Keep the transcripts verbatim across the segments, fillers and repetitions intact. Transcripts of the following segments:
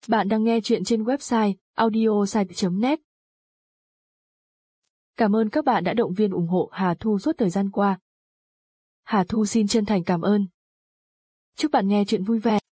Bạn đang nghe chuyện trên website audiosite chấm net. Cảm ơn các bạn đã động viên ủng hộ Hà Thu suốt thời gian qua. Hà Thu xin chân thành cảm ơn. Chúc bạn nghe chuyện vui vẻ.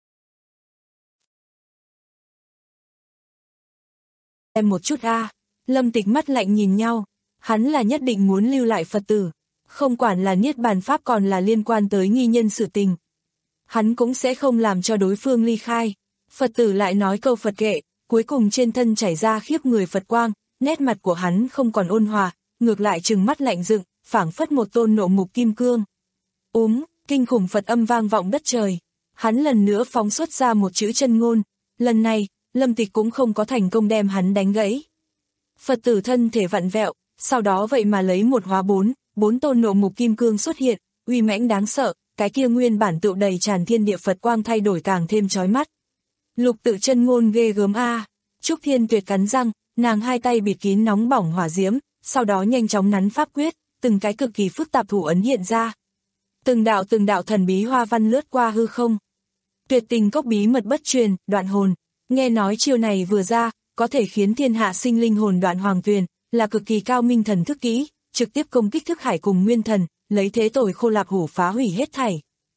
Em một chút a. Lâm Tịch mắt lạnh nhìn nhau, hắn là nhất định muốn lưu lại Phật tử, không quản là niết bàn pháp còn là liên quan tới nghi nhân sự tình. Hắn cũng sẽ không làm cho đối phương ly khai. Phật tử lại nói câu Phật kệ, cuối cùng trên thân chảy ra khiếp người Phật quang, nét mặt của hắn không còn ôn hòa, ngược lại trừng mắt lạnh dựng, phảng phất một tôn nộ mục kim cương. Úm, kinh khủng Phật âm vang vọng đất trời. Hắn lần nữa phóng xuất ra một chữ chân ngôn, lần này, Lâm Tịch cũng không có thành công đem hắn đánh gãy. Phật tử thân thể vặn vẹo, sau đó vậy mà lấy một hóa bốn, bốn tôn nộ mục kim cương xuất hiện, uy mãnh đáng sợ, cái kia nguyên bản tựu đầy tràn thiên địa Phật quang thay đổi càng thêm chói mắt. Lục tự chân ngôn ghê gớm a. À. Trúc Thiên Tuyệt cắn răng, nàng hai tay bịt kín nóng bỏng hỏa diễm, sau đó nhanh chóng nắn pháp quyết, từng cái cực kỳ phức tạp thủ ấn hiện ra. Từng đạo từng đạo thần bí hoa văn lướt qua hư không. Tuyệt tình cốc bí mật bất truyền, đoạn hồn. Nghe nói chiêu này vừa ra, có thể khiến thiên hạ sinh linh hồn đoạn hoàng tuyền, là cực kỳ cao minh thần thức kỹ, trực tiếp công kích thức hải cùng nguyên thần, lấy thế tội khô lạp hủ phá hủy hết thảy.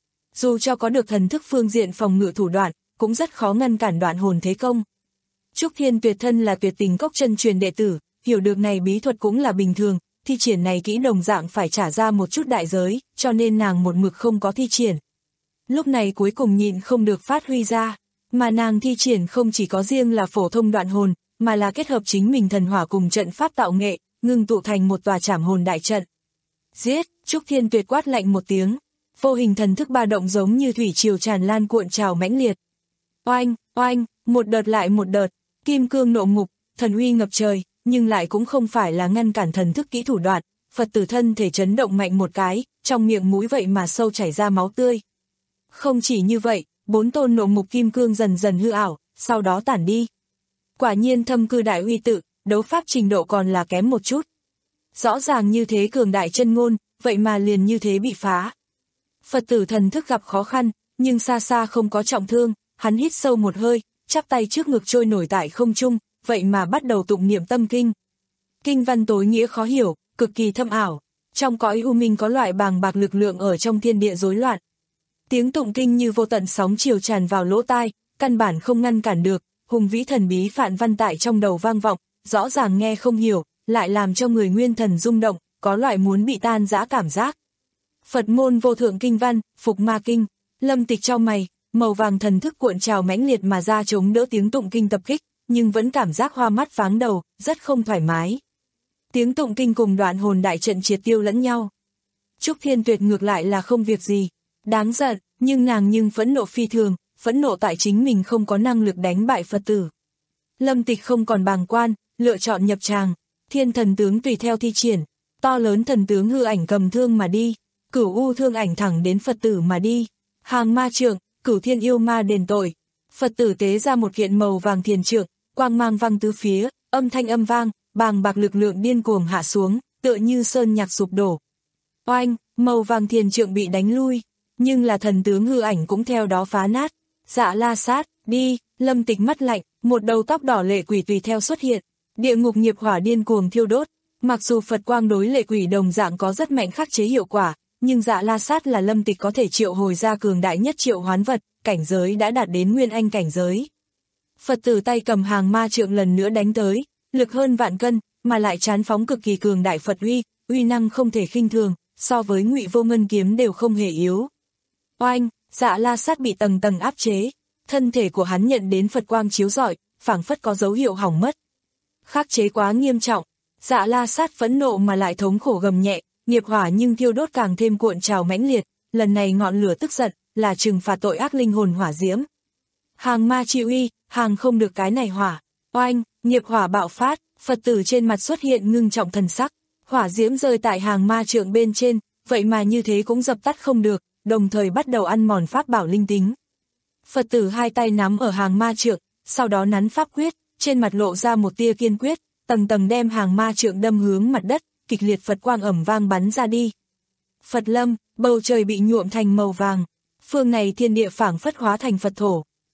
Dù cho có được thần thức phương diện phòng ngự thủ đoạn, cũng rất khó ngăn cản đoạn hồn thế công. Trúc Thiên Tuyệt thân là tuyệt tình cốc chân truyền đệ tử, hiểu được này bí thuật cũng là bình thường, thi triển này kỹ đồng dạng phải trả ra một chút đại giới, cho nên nàng một mực không có thi triển. Lúc này cuối cùng nhịn không được phát huy ra, mà nàng thi triển không chỉ có riêng là phổ thông đoạn hồn, mà là kết hợp chính mình thần hỏa cùng trận pháp tạo nghệ, ngưng tụ thành một tòa trảm hồn đại trận. Giết, Trúc Thiên Tuyệt quát lạnh một tiếng, vô hình thần thức ba động giống như thủy triều tràn lan cuộn trào mãnh liệt. Oanh, oanh, một đợt lại một đợt, kim cương nộ ngục, thần uy ngập trời, nhưng lại cũng không phải là ngăn cản thần thức kỹ thủ đoạn, Phật tử thân thể chấn động mạnh một cái, trong miệng mũi vậy mà sâu chảy ra máu tươi. Không chỉ như vậy, bốn tôn nộ mục kim cương dần dần hư ảo, sau đó tản đi. Quả nhiên thâm cư đại uy tự, đấu pháp trình độ còn là kém một chút. Rõ ràng như thế cường đại chân ngôn, vậy mà liền như thế bị phá. Phật tử thần thức gặp khó khăn, nhưng xa xa không có trọng thương, hắn hít sâu một hơi, chắp tay trước ngực trôi nổi tại không trung, vậy mà bắt đầu tụng niệm tâm kinh. Kinh văn tối nghĩa khó hiểu, cực kỳ thâm ảo, trong cõi u minh có loại bàng bạc lực lượng ở trong thiên địa rối loạn. Tiếng tụng kinh như vô tận sóng chiều tràn vào lỗ tai, căn bản không ngăn cản được, hùng vĩ thần bí phạn văn tại trong đầu vang vọng, rõ ràng nghe không hiểu, lại làm cho người nguyên thần rung động, có loại muốn bị tan rã cảm giác. Phật môn vô thượng kinh văn, phục ma kinh, Lâm Tịch trong mày, màu vàng thần thức cuộn trào mãnh liệt mà ra chống đỡ tiếng tụng kinh tập kích, nhưng vẫn cảm giác hoa mắt váng đầu, rất không thoải mái. Tiếng tụng kinh cùng đoạn hồn đại trận triệt tiêu lẫn nhau. Trúc Thiên Tuyệt ngược lại là không việc gì, đáng giận, nhưng nàng nhưng phẫn nộ phi thường, phẫn nộ tại chính mình không có năng lực đánh bại Phật tử. Lâm Tịch không còn bàng quan, lựa chọn nhập tràng, thiên thần tướng tùy theo thi triển, to lớn thần tướng hư ảnh cầm thương mà đi, cửu u thương ảnh thẳng đến Phật tử mà đi, hàng ma trượng, cửu thiên yêu ma đền tội. Phật tử tế ra một kiện màu vàng thiền trượng, quang mang vang tứ phía, âm thanh âm vang, bàng bạc lực lượng điên cuồng hạ xuống, tựa như sơn nhạc sụp đổ. Oanh, màu vàng thiền trượng bị đánh lui, nhưng là thần tướng hư ảnh cũng theo đó phá nát. Dạ La Sát, đi, Lâm Tịch mắt lạnh, một đầu tóc đỏ lệ quỷ tùy theo xuất hiện, địa ngục nghiệp hỏa điên cuồng thiêu đốt. Mặc dù Phật quang đối lệ quỷ đồng dạng có rất mạnh khắc chế hiệu quả, nhưng Dạ La Sát là Lâm Tịch có thể triệu hồi ra cường đại nhất triệu hoán vật, cảnh giới đã đạt đến nguyên anh cảnh giới. Phật tử tay cầm hàng ma trượng lần nữa đánh tới, lực hơn vạn cân, mà lại trán phóng cực kỳ cường đại Phật uy, uy năng không thể khinh thường, so với Ngụy Vô Ngân kiếm đều không hề yếu. Oanh, Dạ La Sát bị tầng tầng áp chế, thân thể của hắn nhận đến Phật quang chiếu rọi, phảng phất có dấu hiệu hỏng mất. Khắc chế quá nghiêm trọng, Dạ La Sát phẫn nộ mà lại thống khổ gầm nhẹ, nghiệp hỏa nhưng thiêu đốt càng thêm cuộn trào mãnh liệt, lần này ngọn lửa tức giận, là trừng phạt tội ác linh hồn hỏa diễm. Hàng ma chi uy, hàng không được cái này hỏa. Oanh, nghiệp hỏa bạo phát, Phật tử trên mặt xuất hiện ngưng trọng thần sắc, hỏa diễm rơi tại hàng ma trượng bên trên, vậy mà như thế cũng dập tắt không được, đồng thời bắt đầu ăn mòn pháp bảo linh tính. Phật tử hai tay nắm ở hàng ma trượng, sau đó nắn pháp quyết, trên mặt lộ ra một tia kiên quyết, tầng tầng đem hàng ma trượng đâm hướng mặt đất, kịch liệt Phật quang ẩm vang bắn ra đi. Phật lâm, bầu trời bị nhuộm thành màu vàng, phương này thiên địa phảng phất hóa thành Phật thổ,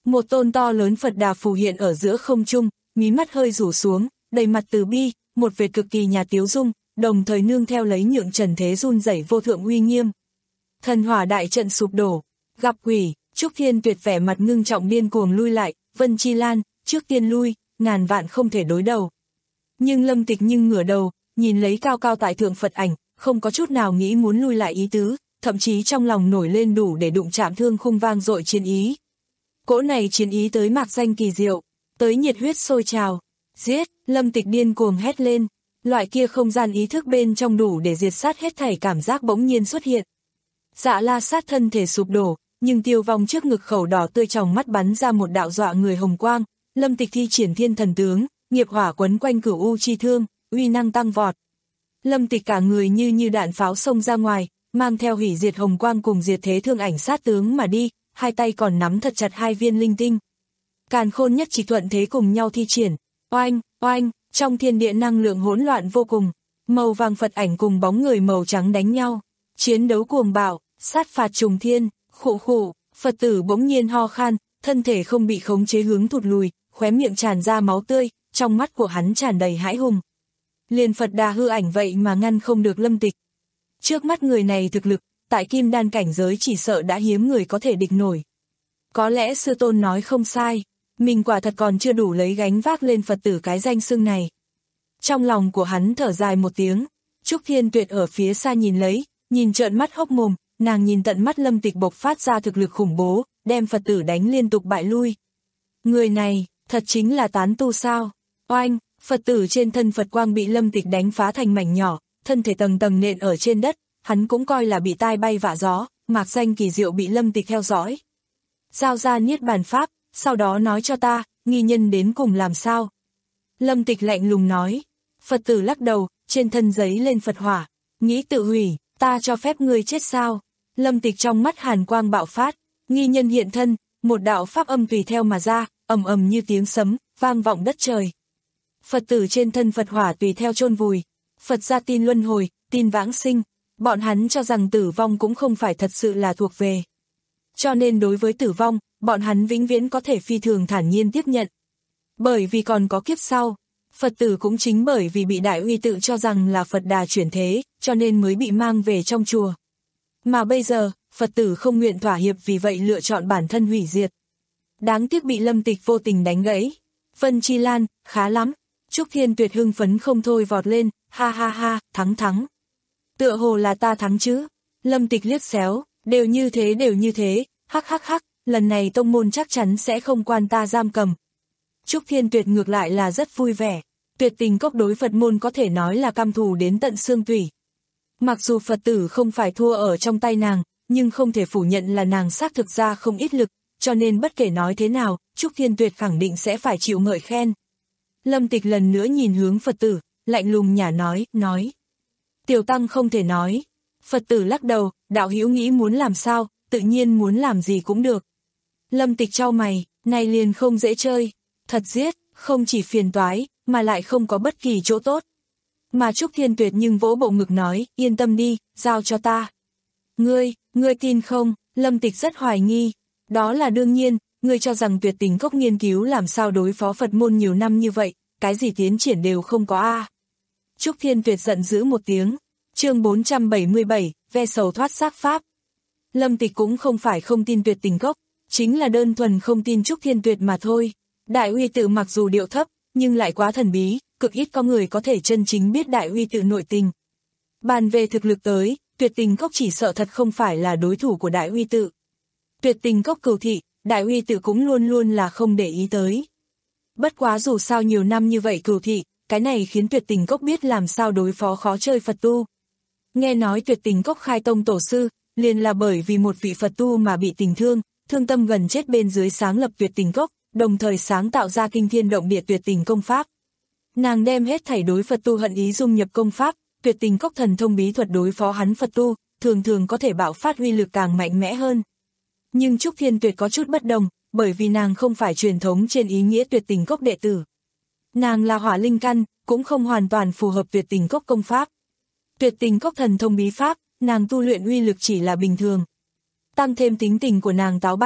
Một tôn to lớn Phật Đà phù hiện ở giữa không trung, mí mắt hơi rủ xuống, đầy mặt từ bi, một vệt cực kỳ nhà tiếu dung, đồng thời nương theo lấy nhượng trần thế run rẩy vô thượng uy nghiêm. Thần hỏa đại trận sụp đổ, gặp quỷ, Trúc Thiên Tuyệt vẻ mặt ngưng trọng điên cuồng lui lại, Vân Chi Lan, trước tiên lui, ngàn vạn không thể đối đầu. Nhưng Lâm Tịch nhưng ngửa đầu, nhìn lấy cao cao tại thượng Phật ảnh, không có chút nào nghĩ muốn lui lại ý tứ, thậm chí trong lòng nổi lên đủ để đụng chạm thương khung vang dội chiến ý. Cỗ này chiến ý tới mạc danh kỳ diệu, tới nhiệt huyết sôi trào, giết, Lâm Tịch điên cuồng hét lên, loại kia không gian ý thức bên trong đủ để diệt sát hết thảy cảm giác bỗng nhiên xuất hiện. Dạ La Sát thân thể sụp đổ, nhưng Tiêu Vong trước ngực khẩu đỏ tươi trong mắt bắn ra một đạo dọa người hồng quang, Lâm Tịch thi triển thiên thần tướng, nghiệp hỏa quấn quanh cửu u chi thương, uy năng tăng vọt. Lâm Tịch cả người như như đạn pháo xông ra ngoài, mang theo hủy diệt hồng quang cùng diệt thế thương ảnh sát tướng mà đi, hai tay còn nắm thật chặt hai viên linh tinh. Càn khôn nhất chỉ thuận thế cùng nhau thi triển, oanh, oanh, trong thiên địa năng lượng hỗn loạn vô cùng, màu vàng Phật ảnh cùng bóng người màu trắng đánh nhau, chiến đấu cuồng bạo, sát phạt trùng thiên, khụ khụ, Phật tử bỗng nhiên ho khan, thân thể không bị khống chế hướng thụt lùi, khóe miệng tràn ra máu tươi, trong mắt của hắn tràn đầy hãi hùng. Liền Phật Đà hư ảnh vậy mà ngăn không được Lâm Tịch. Trước mắt người này thực lực, tại kim đan cảnh giới chỉ sợ đã hiếm người có thể địch nổi. Có lẽ sư tôn nói không sai, mình quả thật còn chưa đủ lấy gánh vác lên Phật tử cái danh xưng này. Trong lòng của hắn thở dài một tiếng, Trúc Thiên Tuyệt ở phía xa nhìn lấy, nhìn trợn mắt hốc mồm, nàng nhìn tận mắt Lâm Tịch bộc phát ra thực lực khủng bố, đem Phật tử đánh liên tục bại lui. Người này, thật chính là tán tu sao? Oanh, Phật tử trên thân Phật quang bị Lâm Tịch đánh phá thành mảnh nhỏ, thân thể tầng tầng nện ở trên đất, hắn cũng coi là bị tai bay vạ gió, mạc danh kỳ diệu bị Lâm Tịch theo dõi. Giao ra niết bàn pháp, sau đó nói cho ta, nghi nhân đến cùng làm sao? Lâm Tịch lạnh lùng nói, Phật tử lắc đầu, trên thân giấy lên Phật hỏa, nghĩ tự hủy, ta cho phép ngươi chết sao? Lâm Tịch trong mắt hàn quang bạo phát, nghi nhân hiện thân, một đạo pháp âm tùy theo mà ra, ầm ầm như tiếng sấm, vang vọng đất trời. Phật tử trên thân Phật hỏa tùy theo chôn vùi, Phật gia tin luân hồi, tin vãng sinh, bọn hắn cho rằng tử vong cũng không phải thật sự là thuộc về. Cho nên đối với tử vong, bọn hắn vĩnh viễn có thể phi thường thản nhiên tiếp nhận. Bởi vì còn có kiếp sau, Phật tử cũng chính bởi vì bị Đại Uy tự cho rằng là Phật Đà chuyển thế, cho nên mới bị mang về trong chùa. Mà bây giờ, Phật tử không nguyện thỏa hiệp vì vậy lựa chọn bản thân hủy diệt. Đáng tiếc bị Lâm Tịch vô tình đánh gãy. Vân Chi Lan, khá lắm. Trúc Thiên Tuyệt hưng phấn không thôi vọt lên, ha ha ha, thắng thắng. Tựa hồ là ta thắng chứ. Lâm Tịch liếc xéo, đều như thế đều như thế, hắc hắc hắc, lần này tông môn chắc chắn sẽ không quan ta giam cầm. Trúc Thiên Tuyệt ngược lại là rất vui vẻ, Tuyệt Tình Cốc đối Phật môn có thể nói là căm thù đến tận xương tủy. Mặc dù Phật tử không phải thua ở trong tay nàng, nhưng không thể phủ nhận là nàng xác thực ra không ít lực, cho nên bất kể nói thế nào, Trúc Thiên Tuyệt khẳng định sẽ phải chịu ngợi khen. Lâm Tịch lần nữa nhìn hướng Phật tử, lạnh lùng nhả nói, nói. Tiểu tăng không thể nói. Phật tử lắc đầu, đạo hữu nghĩ muốn làm sao, tự nhiên muốn làm gì cũng được. Lâm Tịch chau mày, này liền không dễ chơi, thật giết, không chỉ phiền toái, mà lại không có bất kỳ chỗ tốt. Mà Trúc Thiên Tuyệt nhưng vỗ bộ ngực nói, yên tâm đi, giao cho ta. Ngươi, ngươi tin không? Lâm Tịch rất hoài nghi. Đó là đương nhiên, ngươi cho rằng Tuyệt Tình Cốc nghiên cứu làm sao đối phó Phật môn nhiều năm như vậy, cái gì tiến triển đều không có a. À. Trúc Thiên Tuyệt giận dữ một tiếng. Chương bốn trăm bảy mươi bảy, ve sầu thoát xác pháp. Lâm Tịch cũng không phải không tin Tuyệt Tình Cốc, chính là đơn thuần không tin Trúc Thiên Tuyệt mà thôi. Đại Uy tự mặc dù điệu thấp, nhưng lại quá thần bí, cực ít có người có thể chân chính biết Đại Uy tự nội tình. Bàn về thực lực tới, Tuyệt Tình Cốc chỉ sợ thật không phải là đối thủ của Đại Uy tự. Tuyệt Tình Cốc cửu thị, Đại Uy tự cũng luôn luôn là không để ý tới. Bất quá dù sao nhiều năm như vậy cửu thị, cái này khiến Tuyệt Tình Cốc biết làm sao đối phó khó chơi Phật tu. Nghe nói Tuyệt Tình Cốc khai tông tổ sư, liền là bởi vì một vị Phật tu mà bị tình thương, thương tâm gần chết bên dưới sáng lập Tuyệt Tình Cốc, đồng thời sáng tạo ra kinh thiên động địa Tuyệt Tình công pháp. Nàng đem hết thảy đối Phật tu hận ý dung nhập công pháp, Tuyệt Tình Cốc thần thông bí thuật đối phó hắn Phật tu, thường thường có thể bạo phát uy lực càng mạnh mẽ hơn. Nhưng Trúc Thiên Tuyệt có chút bất đồng, bởi vì nàng không phải truyền thống trên ý nghĩa Tuyệt Tình Cốc đệ tử. Nàng là hỏa linh căn, cũng không hoàn toàn phù hợp Tuyệt Tình Cốc công pháp. Tuyệt Tình Cốc thần thông bí pháp, nàng tu luyện uy lực chỉ là bình thường. Tăng thêm tính tình của nàng táo bạo,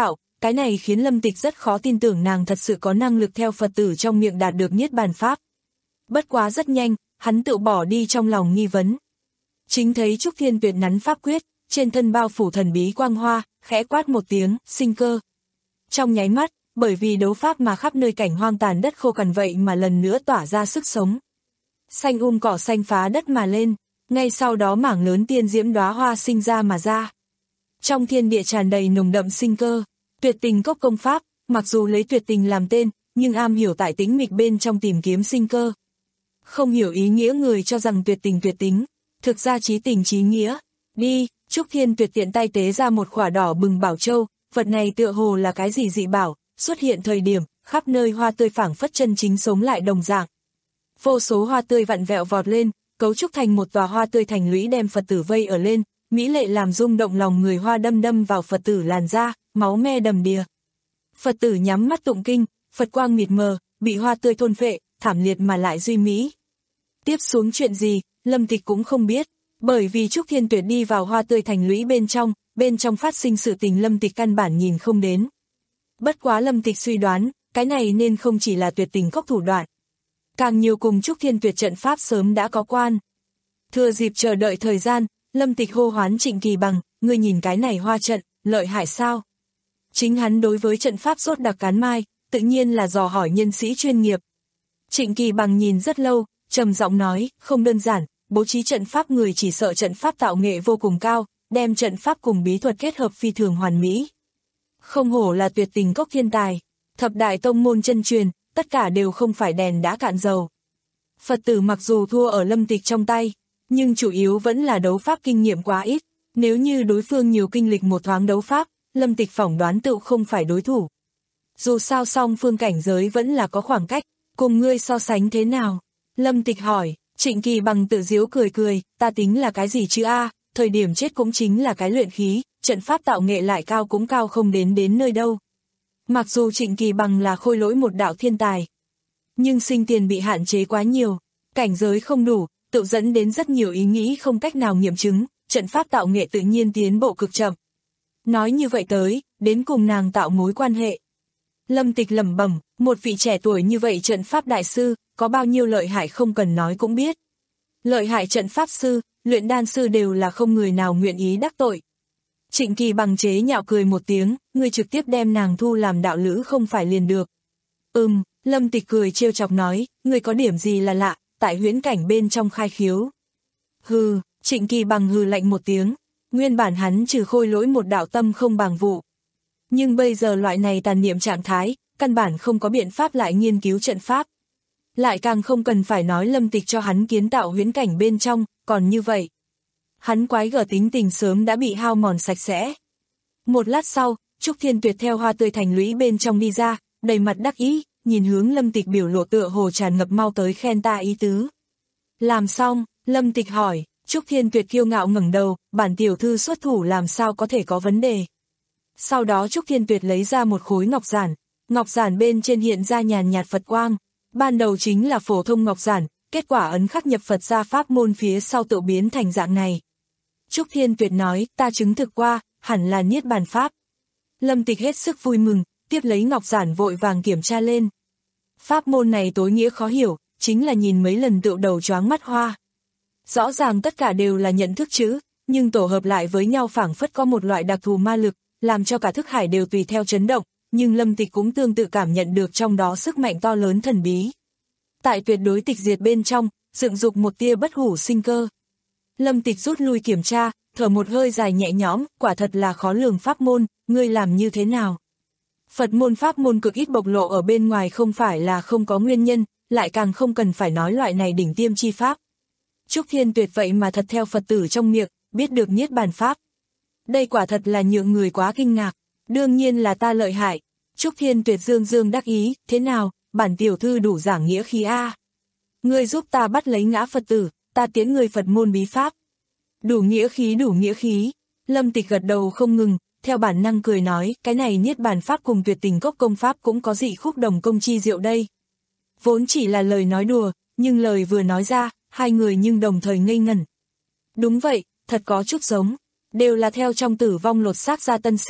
cái này khiến Lâm Tịch rất khó tin tưởng nàng thật sự có năng lực theo Phật tử trong miệng đạt được niết bàn pháp. Bất quá rất nhanh, hắn tự bỏ đi trong lòng nghi vấn. Chính thấy Trúc Thiên Tuyệt nắn pháp quyết, trên thân bao phủ thần bí quang hoa, khẽ quát một tiếng, sinh cơ. Trong nháy mắt, bởi vì đấu pháp mà khắp nơi cảnh hoang tàn đất khô cằn vậy mà lần nữa tỏa ra sức sống. Xanh um cỏ xanh phá đất mà lên, ngay sau đó mảng lớn tiên diễm đóa hoa sinh ra mà ra. Trong thiên địa tràn đầy nồng đậm sinh cơ, tuyệt tình cốc công pháp, mặc dù lấy tuyệt tình làm tên, nhưng am hiểu tại tĩnh mịch bên trong tìm kiếm sinh cơ. Không hiểu ý nghĩa người cho rằng tuyệt tình tuyệt tính, thực ra chí tình chí nghĩa. Đi, Trúc Thiên Tuyệt tiện tay tế ra một quả đỏ bừng bảo châu, vật này tựa hồ là cái gì dị bảo, xuất hiện thời điểm, khắp nơi hoa tươi phảng phất chân chính sống lại đồng dạng. Vô số hoa tươi vặn vẹo vọt lên, cấu trúc thành một tòa hoa tươi thành lũy đem Phật tử vây ở lên, mỹ lệ làm rung động lòng người, hoa đâm đâm vào Phật tử làn da, máu me đầm đìa. Phật tử nhắm mắt tụng kinh, Phật quang mịt mờ, bị hoa tươi thôn phệ, thảm liệt mà lại duy mỹ. Tiếp xuống chuyện gì, Lâm Tịch cũng không biết, bởi vì Trúc Thiên Tuyệt đi vào hoa tươi thành lũy bên trong, bên trong phát sinh sự tình Lâm Tịch căn bản nhìn không đến. Bất quá Lâm Tịch suy đoán, cái này nên không chỉ là tuyệt tình cốc thủ đoạn. Càng nhiều cùng Trúc Thiên Tuyệt trận pháp sớm đã có quan. Thừa dịp chờ đợi thời gian, Lâm Tịch hô hoán Trịnh Kỳ Bằng, ngươi nhìn cái này hoa trận, lợi hại sao? Chính hắn đối với trận pháp rốt đặc cán mai, tự nhiên là dò hỏi nhân sĩ chuyên nghiệp. Trịnh Kỳ Bằng nhìn rất lâu, trầm giọng nói, không đơn giản, bố trí trận pháp người chỉ sợ trận pháp tạo nghệ vô cùng cao, đem trận pháp cùng bí thuật kết hợp phi thường hoàn mỹ. Không hổ là tuyệt tình cốc thiên tài, thập đại tông môn chân truyền, tất cả đều không phải đèn đã cạn dầu. Phật tử mặc dù thua ở Lâm Tịch trong tay, nhưng chủ yếu vẫn là đấu pháp kinh nghiệm quá ít, nếu như đối phương nhiều kinh lịch một thoáng đấu pháp, Lâm Tịch phỏng đoán tựu không phải đối thủ. Dù sao song phương cảnh giới vẫn là có khoảng cách, cùng ngươi so sánh thế nào? Lâm Tịch hỏi. Trịnh Kỳ Bằng tự giễu cười cười, ta tính là cái gì chứ a, thời điểm chết cũng chính là cái luyện khí, trận pháp tạo nghệ lại cao cũng cao không đến đến nơi đâu. Mặc dù Trịnh Kỳ Bằng là khôi lỗi một đạo thiên tài, nhưng sinh tiền bị hạn chế quá nhiều, cảnh giới không đủ, tự dẫn đến rất nhiều ý nghĩ không cách nào nghiệm chứng, trận pháp tạo nghệ tự nhiên tiến bộ cực chậm. Nói như vậy tới, đến cùng nàng tạo mối quan hệ. Lâm Tịch lẩm bẩm, một vị trẻ tuổi như vậy trận pháp đại sư, có bao nhiêu lợi hại không cần nói cũng biết. Lợi hại trận pháp sư, luyện đan sư đều là không người nào nguyện ý đắc tội. Trịnh Kỳ Bằng chế nhạo cười một tiếng, ngươi trực tiếp đem nàng thu làm đạo lữ không phải liền được. Ừm, Lâm Tịch cười trêu chọc nói, ngươi có điểm gì là lạ, tại huyễn cảnh bên trong khai khiếu. Hừ, Trịnh Kỳ Bằng hừ lạnh một tiếng, nguyên bản hắn trừ khôi lỗi một đạo tâm không bằng vụ. Nhưng bây giờ loại này tàn niệm trạng thái, căn bản không có biện pháp lại nghiên cứu trận pháp. Lại càng không cần phải nói Lâm Tịch cho hắn kiến tạo huyễn cảnh bên trong, còn như vậy. Hắn quái gở tính tình sớm đã bị hao mòn sạch sẽ. Một lát sau, Trúc Thiên Tuyệt theo hoa tươi thành lũy bên trong đi ra, đầy mặt đắc ý, nhìn hướng Lâm Tịch biểu lộ tựa hồ tràn ngập mau tới khen ta ý tứ. Làm xong, Lâm Tịch hỏi, Trúc Thiên Tuyệt kiêu ngạo ngẩng đầu, bản tiểu thư xuất thủ làm sao có thể có vấn đề. Sau đó Trúc Thiên Tuyệt lấy ra một khối ngọc giản, ngọc giản bên trên hiện ra nhàn nhạt Phật quang. Ban đầu chính là phổ thông ngọc giản, kết quả ấn khắc nhập Phật gia pháp môn phía sau tự biến thành dạng này. Trúc Thiên Tuyệt nói, ta chứng thực qua, hẳn là niết bàn pháp. Lâm Tịch hết sức vui mừng, tiếp lấy ngọc giản vội vàng kiểm tra lên. Pháp môn này tối nghĩa khó hiểu, chính là nhìn mấy lần tựu đầu choáng mắt hoa. Rõ ràng tất cả đều là nhận thức chữ, nhưng tổ hợp lại với nhau phảng phất có một loại đặc thù ma lực, làm cho cả thức hải đều tùy theo chấn động. Nhưng Lâm Tịch cũng tương tự cảm nhận được trong đó sức mạnh to lớn thần bí. Tại tuyệt đối tịch diệt bên trong, dựng dục một tia bất hủ sinh cơ. Lâm Tịch rút lui kiểm tra, thở một hơi dài nhẹ nhõm, quả thật là khó lường pháp môn, ngươi làm như thế nào? Phật môn pháp môn cực ít bộc lộ ở bên ngoài không phải là không có nguyên nhân, lại càng không cần phải nói loại này đỉnh tiêm chi pháp. Trúc Thiên Tuyệt vậy mà thật theo Phật tử trong miệng, biết được niết bàn pháp. Đây quả thật là nhượng người quá kinh ngạc. Đương nhiên là ta lợi hại. Trúc Thiên Tuyệt dương dương đắc ý, thế nào, bản tiểu thư đủ giảng nghĩa khí a. Ngươi giúp ta bắt lấy ngã Phật tử, ta tiến người Phật môn bí pháp. Đủ nghĩa khí đủ nghĩa khí. Lâm Tịch gật đầu không ngừng, theo bản năng cười nói, cái này niết bàn pháp cùng tuyệt tình cốc công pháp cũng có dị khúc đồng công chi diệu đây. Vốn chỉ là lời nói đùa, nhưng lời vừa nói ra, hai người nhưng đồng thời ngây ngẩn. Đúng vậy, thật có chút giống, đều là theo trong tử vong lột xác ra tân sinh.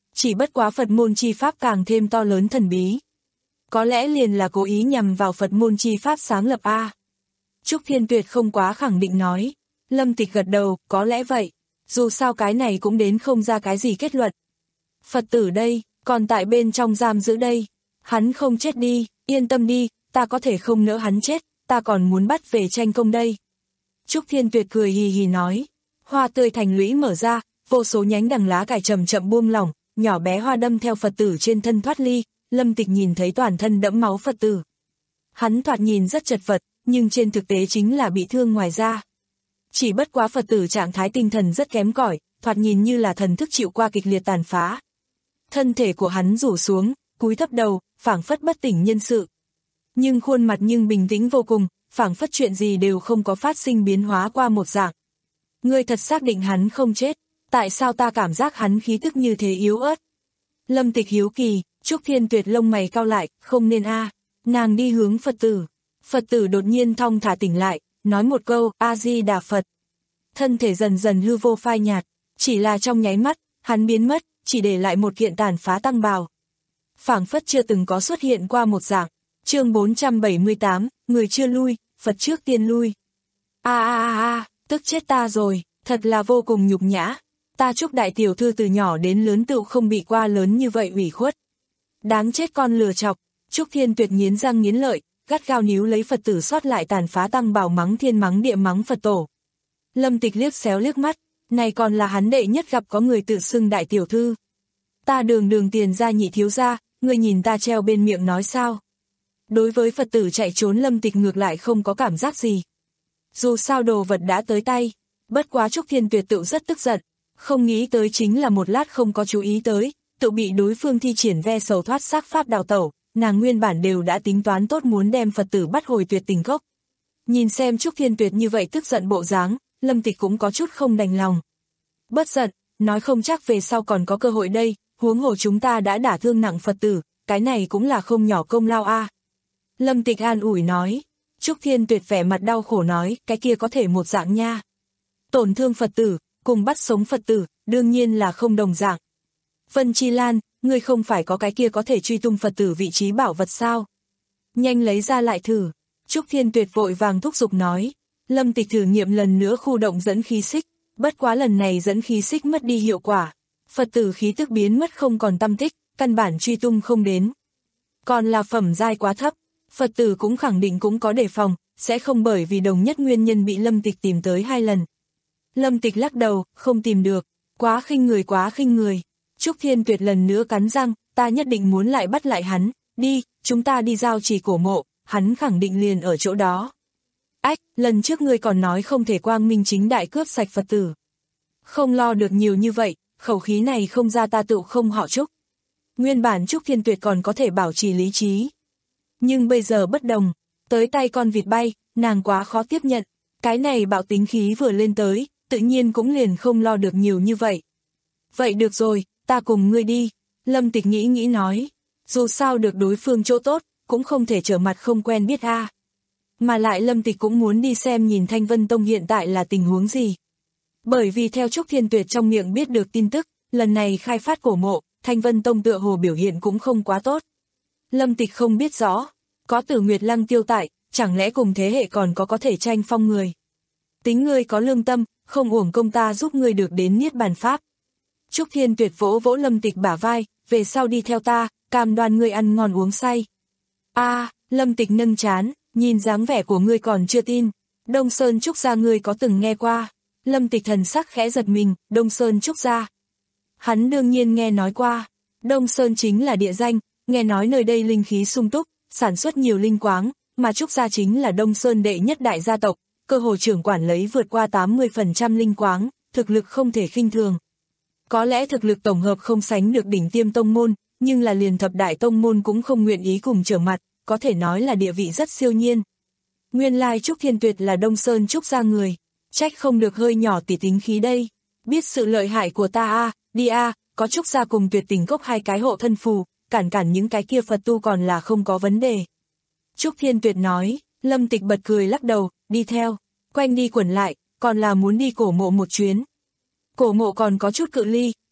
chỉ bất quá Phật môn chi pháp càng thêm to lớn thần bí. Có lẽ liền là cố ý nhằm vào Phật môn chi pháp sáng lập a. Trúc Thiên Tuyệt không quá khẳng định nói. Lâm Tịch gật đầu, có lẽ vậy. Dù sao cái này cũng đến không ra cái gì kết luận. Phật tử đây, còn tại bên trong giam giữ đây. Hắn không chết đi, yên tâm đi, ta có thể không nỡ hắn chết, ta còn muốn bắt về tranh công đây. Trúc Thiên Tuyệt cười hì hì nói. Hoa tươi thành lũy mở ra, vô số nhánh đằng lá cải chậm chậm buông lỏng, nhỏ bé hoa đâm theo Phật tử trên thân thoát ly. Lâm Tịch nhìn thấy toàn thân đẫm máu Phật tử. Hắn thoạt nhìn rất chật vật, nhưng trên thực tế chính là bị thương ngoài da. Chỉ bất quá Phật tử trạng thái tinh thần rất kém cỏi, thoạt nhìn như là thần thức chịu qua kịch liệt tàn phá. Thân thể của hắn rủ xuống, cúi thấp đầu, phảng phất bất tỉnh nhân sự. Nhưng khuôn mặt nhưng bình tĩnh vô cùng, phảng phất chuyện gì đều không có phát sinh biến hóa qua một dạng. Ngươi thật xác định hắn không chết, tại sao ta cảm giác hắn khí tức như thế yếu ớt? Lâm Tịch hiếu kỳ, Trúc Thiên Tuyệt lông mày cau lại, không nên a. Nàng đi hướng Phật tử. Phật tử đột nhiên thong thả tỉnh lại, nói một câu, A-di-đà Phật. Thân thể dần dần hư vô phai nhạt, chỉ là trong nháy mắt, hắn biến mất, chỉ để lại một kiện tàn phá tăng bào. Phảng phất chưa từng có xuất hiện qua một dạng. Chương bốn trăm bảy mươi tám, người chưa lui, Phật trước tiên lui. A a a a, tức chết ta rồi, thật là vô cùng nhục nhã. Ta chúc đại tiểu thư từ nhỏ đến lớn tựu không bị qua lớn như vậy ủy khuất. Đáng chết con lừa chọc. Trúc Thiên Tuyệt nghiến răng nghiến lợi, gắt gao níu lấy Phật tử sót lại tàn phá tăng bào mắng thiên mắng địa mắng Phật tổ. Lâm Tịch liếc xéo liếc mắt, này còn là hắn đệ nhất gặp có người tự xưng đại tiểu thư. Ta đường đường tiền ra nhị thiếu ra, người nhìn ta treo bên miệng nói sao. Đối với Phật tử chạy trốn Lâm Tịch ngược lại không có cảm giác gì. Dù sao đồ vật đã tới tay, bất quá Trúc Thiên Tuyệt tự rất tức giận, không nghĩ tới chính là một lát không có chú ý tới, tự bị đối phương thi triển ve sầu thoát xác pháp đào tẩu. Nàng nguyên bản đều đã tính toán tốt muốn đem Phật tử bắt hồi tuyệt tình gốc. Nhìn xem Trúc Thiên Tuyệt như vậy tức giận bộ dáng, Lâm Tịch cũng có chút không đành lòng. Bất giận, nói không chắc về sau còn có cơ hội đây, huống hồ chúng ta đã đả thương nặng Phật tử, cái này cũng là không nhỏ công lao a. Lâm Tịch an ủi nói. Trúc Thiên Tuyệt vẻ mặt đau khổ nói, cái kia có thể một dạng nha. Tổn thương Phật tử, cùng bắt sống Phật tử, đương nhiên là không đồng dạng. Vân Chi Lan, ngươi không phải có cái kia có thể truy tung Phật tử vị trí bảo vật sao? Nhanh lấy ra lại thử. Trúc Thiên Tuyệt vội vàng thúc giục nói. Lâm Tịch thử nghiệm lần nữa khu động dẫn khí xích, bất quá lần này dẫn khí xích mất đi hiệu quả. Phật tử khí tức biến mất không còn tâm tích, căn bản truy tung không đến. Còn là phẩm giai quá thấp, Phật tử cũng khẳng định cũng có đề phòng, sẽ không bởi vì đồng nhất nguyên nhân bị Lâm Tịch tìm tới hai lần. Lâm Tịch lắc đầu, không tìm được, quá khinh người quá khinh người. Trúc Thiên Tuyệt lần nữa cắn răng, ta nhất định muốn lại bắt lại hắn, đi, chúng ta đi giao trì cổ mộ, hắn khẳng định liền ở chỗ đó. Ách, lần trước ngươi còn nói không thể quang minh chính đại cướp sạch Phật tử. Không lo được nhiều như vậy, khẩu khí này không ra ta tự không họ Trúc. Nguyên bản Trúc Thiên Tuyệt còn có thể bảo trì lý trí. Nhưng bây giờ bất đồng, tới tay con vịt bay, nàng quá khó tiếp nhận. Cái này bạo tính khí vừa lên tới, tự nhiên cũng liền không lo được nhiều như vậy. Vậy được rồi, ta cùng ngươi đi. Lâm Tịch nghĩ nghĩ nói. Dù sao được đối phương chỗ tốt, cũng không thể trở mặt không quen biết a. Mà lại Lâm Tịch cũng muốn đi xem nhìn Thanh Vân Tông hiện tại là tình huống gì. Bởi vì theo Trúc Thiên Tuyệt trong miệng biết được tin tức, lần này khai phát cổ mộ, Thanh Vân Tông tựa hồ biểu hiện cũng không quá tốt. Lâm Tịch không biết rõ, có Tử Nguyệt Lăng tiêu tại, chẳng lẽ cùng thế hệ còn có có thể tranh phong người. Tính ngươi có lương tâm, không uổng công ta giúp ngươi được đến Niết Bàn Pháp. Trúc Thiên Tuyệt vỗ vỗ Lâm Tịch bả vai, về sau đi theo ta, cam đoan ngươi ăn ngon uống say. A, Lâm Tịch nâng trán, nhìn dáng vẻ của ngươi còn chưa tin. Đông Sơn Trúc gia ngươi có từng nghe qua? Lâm Tịch thần sắc khẽ giật mình, Đông Sơn Trúc gia. Hắn đương nhiên nghe nói qua. Đông Sơn chính là địa danh, nghe nói nơi đây linh khí sung túc, sản xuất nhiều linh quáng, mà Trúc gia chính là Đông Sơn đệ nhất đại gia tộc, cơ hồ trưởng quản lấy vượt qua tám mươi phần trăm linh quáng, thực lực không thể khinh thường. Có lẽ thực lực tổng hợp không sánh được đỉnh tiêm tông môn, nhưng là liền thập đại tông môn cũng không nguyện ý cùng trở mặt, có thể nói là địa vị rất siêu nhiên. Nguyên lai Trúc Thiên Tuyệt là Đông Sơn Trúc gia người, trách không được hơi nhỏ tỉ tính khí đây. Biết sự lợi hại của ta a, à, đi a, à, có Trúc gia cùng Tuyệt Tình Cốc hai cái hộ thân phù, cản cản những cái kia Phật tu còn là không có vấn đề. Trúc Thiên Tuyệt nói, Lâm Tịch bật cười lắc đầu, đi theo, quanh đi quẩn lại, còn là muốn đi cổ mộ một chuyến. Cổ mộ còn có chút cự ly,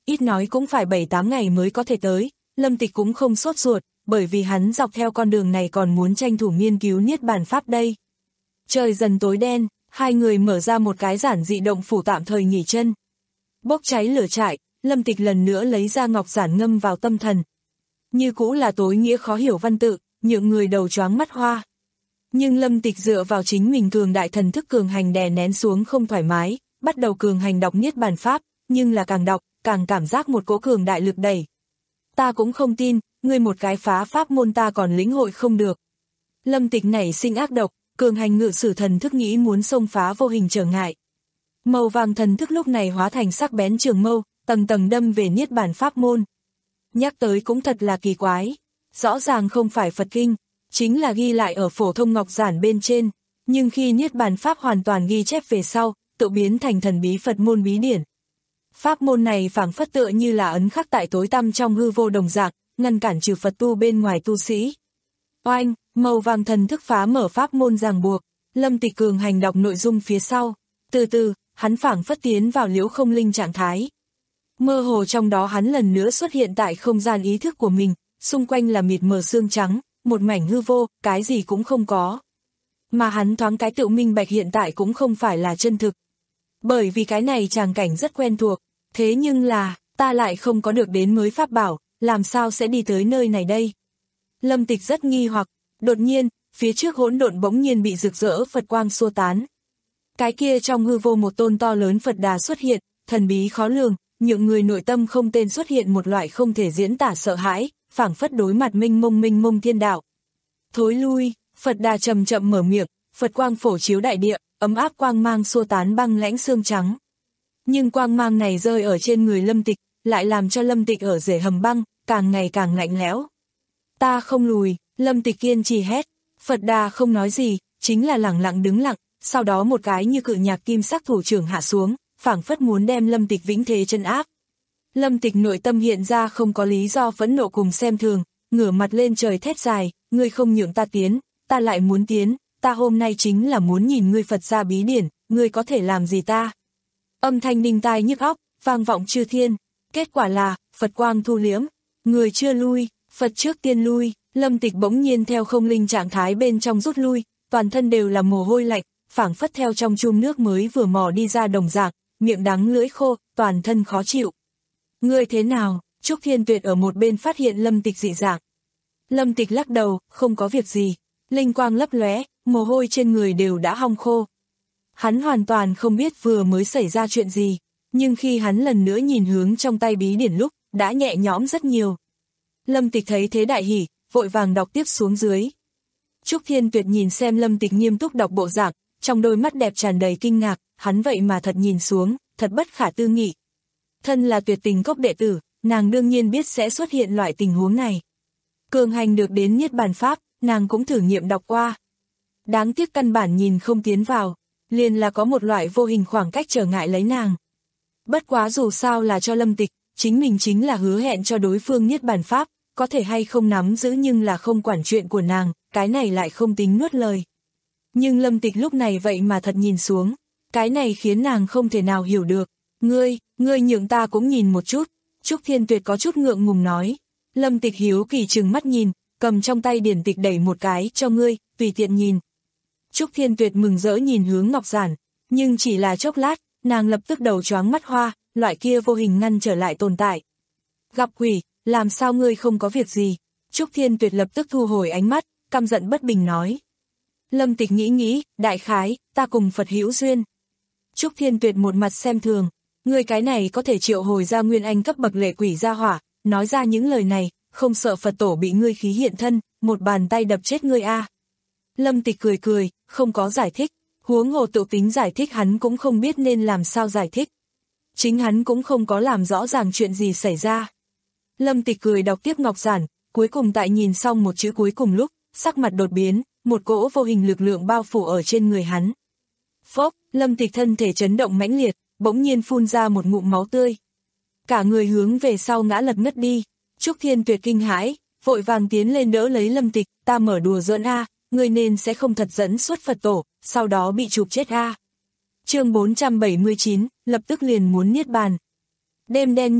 ít nói cũng phải bảy tám ngày mới có thể tới. Lâm Tịch cũng không sốt ruột, bởi vì hắn dọc theo con đường này còn muốn tranh thủ nghiên cứu niết bàn pháp đây. Trời dần tối đen, hai người mở ra một cái giản dị động phủ tạm thời nghỉ chân. Bốc cháy lửa trại, Lâm Tịch lần nữa lấy ra ngọc giản ngâm vào tâm thần. Như cũ là tối nghĩa khó hiểu văn tự, nhượng người đầu choáng mắt hoa. Nhưng Lâm Tịch dựa vào chính mình cường đại thần thức cường hành đè nén xuống không thoải mái, bắt đầu cường hành đọc niết bàn pháp, nhưng là càng đọc, càng cảm giác một cỗ cường đại lực đẩy. Ta cũng không tin, ngươi một cái phá pháp môn ta còn lĩnh hội không được. Lâm Tịch nảy sinh ác độc, cường hành ngự sử thần thức nghĩ muốn xông phá vô hình trở ngại. Màu vàng thần thức lúc này hóa thành sắc bén trường mâu, tầng tầng đâm về niết bàn pháp môn. Nhắc tới cũng thật là kỳ quái, rõ ràng không phải Phật kinh, chính là ghi lại ở phổ thông ngọc giản bên trên, nhưng khi niết bàn pháp hoàn toàn ghi chép về sau, tự biến thành thần bí Phật môn bí điển. Pháp môn này phảng phất tựa như là ấn khắc tại tối tăm trong hư vô đồng dạng, ngăn cản trừ Phật tu bên ngoài tu sĩ. Oanh, màu vàng thần thức phá mở pháp môn ràng buộc, Lâm Tịch cường hành đọc nội dung phía sau, từ từ, hắn phảng phất tiến vào liễu không linh trạng thái. Mơ hồ trong đó hắn lần nữa xuất hiện tại không gian ý thức của mình, xung quanh là mịt mờ sương trắng, một mảnh hư vô, cái gì cũng không có. Mà hắn thoáng cái tự minh bạch hiện tại cũng không phải là chân thực. Bởi vì cái này tràng cảnh rất quen thuộc, thế nhưng là, ta lại không có được đến mới pháp bảo, làm sao sẽ đi tới nơi này đây? Lâm Tịch rất nghi hoặc, đột nhiên, phía trước hỗn độn bỗng nhiên bị rực rỡ Phật quang xua tán. Cái kia trong hư vô một tôn to lớn Phật đà xuất hiện, thần bí khó lường, nhượng người nội tâm không tên xuất hiện một loại không thể diễn tả sợ hãi, phảng phất đối mặt minh mông minh mông thiên đạo. Thối lui, Phật đà chậm chậm mở miệng, Phật quang phổ chiếu đại địa, ấm áp quang mang xua tán băng lãnh xương trắng. Nhưng quang mang này rơi ở trên người Lâm Tịch, lại làm cho Lâm Tịch ở rễ hầm băng, càng ngày càng lạnh lẽo. Ta không lùi, Lâm Tịch kiên trì hét, Phật đà không nói gì, chính là lẳng lặng đứng lặng, sau đó một cái như cự nhạc kim sắc thủ trưởng hạ xuống, phảng phất muốn đem Lâm Tịch vĩnh thế chân áp. Lâm Tịch nội tâm hiện ra không có lý do phẫn nộ cùng xem thường, ngửa mặt lên trời thét dài, ngươi không nhượng ta tiến, ta lại muốn tiến, ta hôm nay chính là muốn nhìn ngươi Phật ra bí điển, ngươi có thể làm gì ta? Âm thanh đinh tai nhức óc, vang vọng chư thiên, kết quả là, Phật quang thu liễm, người chưa lui, Phật trước tiên lui, Lâm Tịch bỗng nhiên theo không linh trạng thái bên trong rút lui, toàn thân đều là mồ hôi lạnh, phảng phất theo trong chum nước mới vừa mò đi ra đồng dạng, miệng đắng lưỡi khô, toàn thân khó chịu. Ngươi thế nào? Trúc Thiên Tuyệt ở một bên phát hiện Lâm Tịch dị dạng. Lâm Tịch lắc đầu, không có việc gì, linh quang lấp lóe, mồ hôi trên người đều đã hong khô. Hắn hoàn toàn không biết vừa mới xảy ra chuyện gì, nhưng khi hắn lần nữa nhìn hướng trong tay bí điển lúc, đã nhẹ nhõm rất nhiều. Lâm Tịch thấy thế đại hỉ, vội vàng đọc tiếp xuống dưới. Trúc Thiên Tuyệt nhìn xem Lâm Tịch nghiêm túc đọc bộ dạng, trong đôi mắt đẹp tràn đầy kinh ngạc, hắn vậy mà thật nhìn xuống, thật bất khả tư nghị. Thân là Tuyệt Tình Cốc đệ tử, nàng đương nhiên biết sẽ xuất hiện loại tình huống này. Cường hành được đến niết bàn pháp, nàng cũng thử nghiệm đọc qua. Đáng tiếc căn bản nhìn không tiến vào, liền là có một loại vô hình khoảng cách trở ngại lấy nàng. Bất quá dù sao là cho Lâm Tịch, chính mình chính là hứa hẹn cho đối phương niết bàn pháp, có thể hay không nắm giữ nhưng là không quản chuyện của nàng, cái này lại không tính nuốt lời. Nhưng Lâm Tịch lúc này vậy mà thật nhìn xuống, cái này khiến nàng không thể nào hiểu được. Ngươi, ngươi nhượng ta cũng nhìn một chút, Trúc Thiên Tuyệt có chút ngượng ngùng nói. Lâm Tịch hiếu kỳ trừng mắt nhìn, cầm trong tay điển tịch đẩy một cái cho ngươi, tùy tiện nhìn. Trúc Thiên Tuyệt mừng rỡ nhìn hướng ngọc giản, nhưng chỉ là chốc lát, nàng lập tức đầu choáng mắt hoa, loại kia vô hình ngăn trở lại tồn tại. Gặp quỷ, làm sao ngươi không có việc gì? Trúc Thiên Tuyệt lập tức thu hồi ánh mắt, căm giận bất bình nói. Lâm Tịch nghĩ nghĩ, đại khái, ta cùng Phật hữu duyên. Trúc Thiên Tuyệt một mặt xem thường, ngươi cái này có thể triệu hồi ra nguyên anh cấp bậc lệ quỷ ra hỏa, nói ra những lời này, không sợ Phật tổ bị ngươi khí hiện thân, một bàn tay đập chết ngươi a. À. Lâm Tịch cười cười, không có giải thích, huống hồ tự tính giải thích hắn cũng không biết nên làm sao giải thích. Chính hắn cũng không có làm rõ ràng chuyện gì xảy ra. Lâm Tịch cười đọc tiếp ngọc giản, cuối cùng tại nhìn xong một chữ cuối cùng lúc, sắc mặt đột biến, một cỗ vô hình lực lượng bao phủ ở trên người hắn. Phốc, Lâm Tịch thân thể chấn động mãnh liệt, bỗng nhiên phun ra một ngụm máu tươi. Cả người hướng về sau ngã lật ngất đi. Trúc Thiên Tuyệt kinh hãi, vội vàng tiến lên đỡ lấy Lâm Tịch, ta mở đùa giỡn a, ngươi nên sẽ không thật dẫn xuất Phật tổ, sau đó bị chụp chết a. Chương bốn trăm bảy mươi chín, lập tức liền muốn niết bàn. Đêm đen như mực,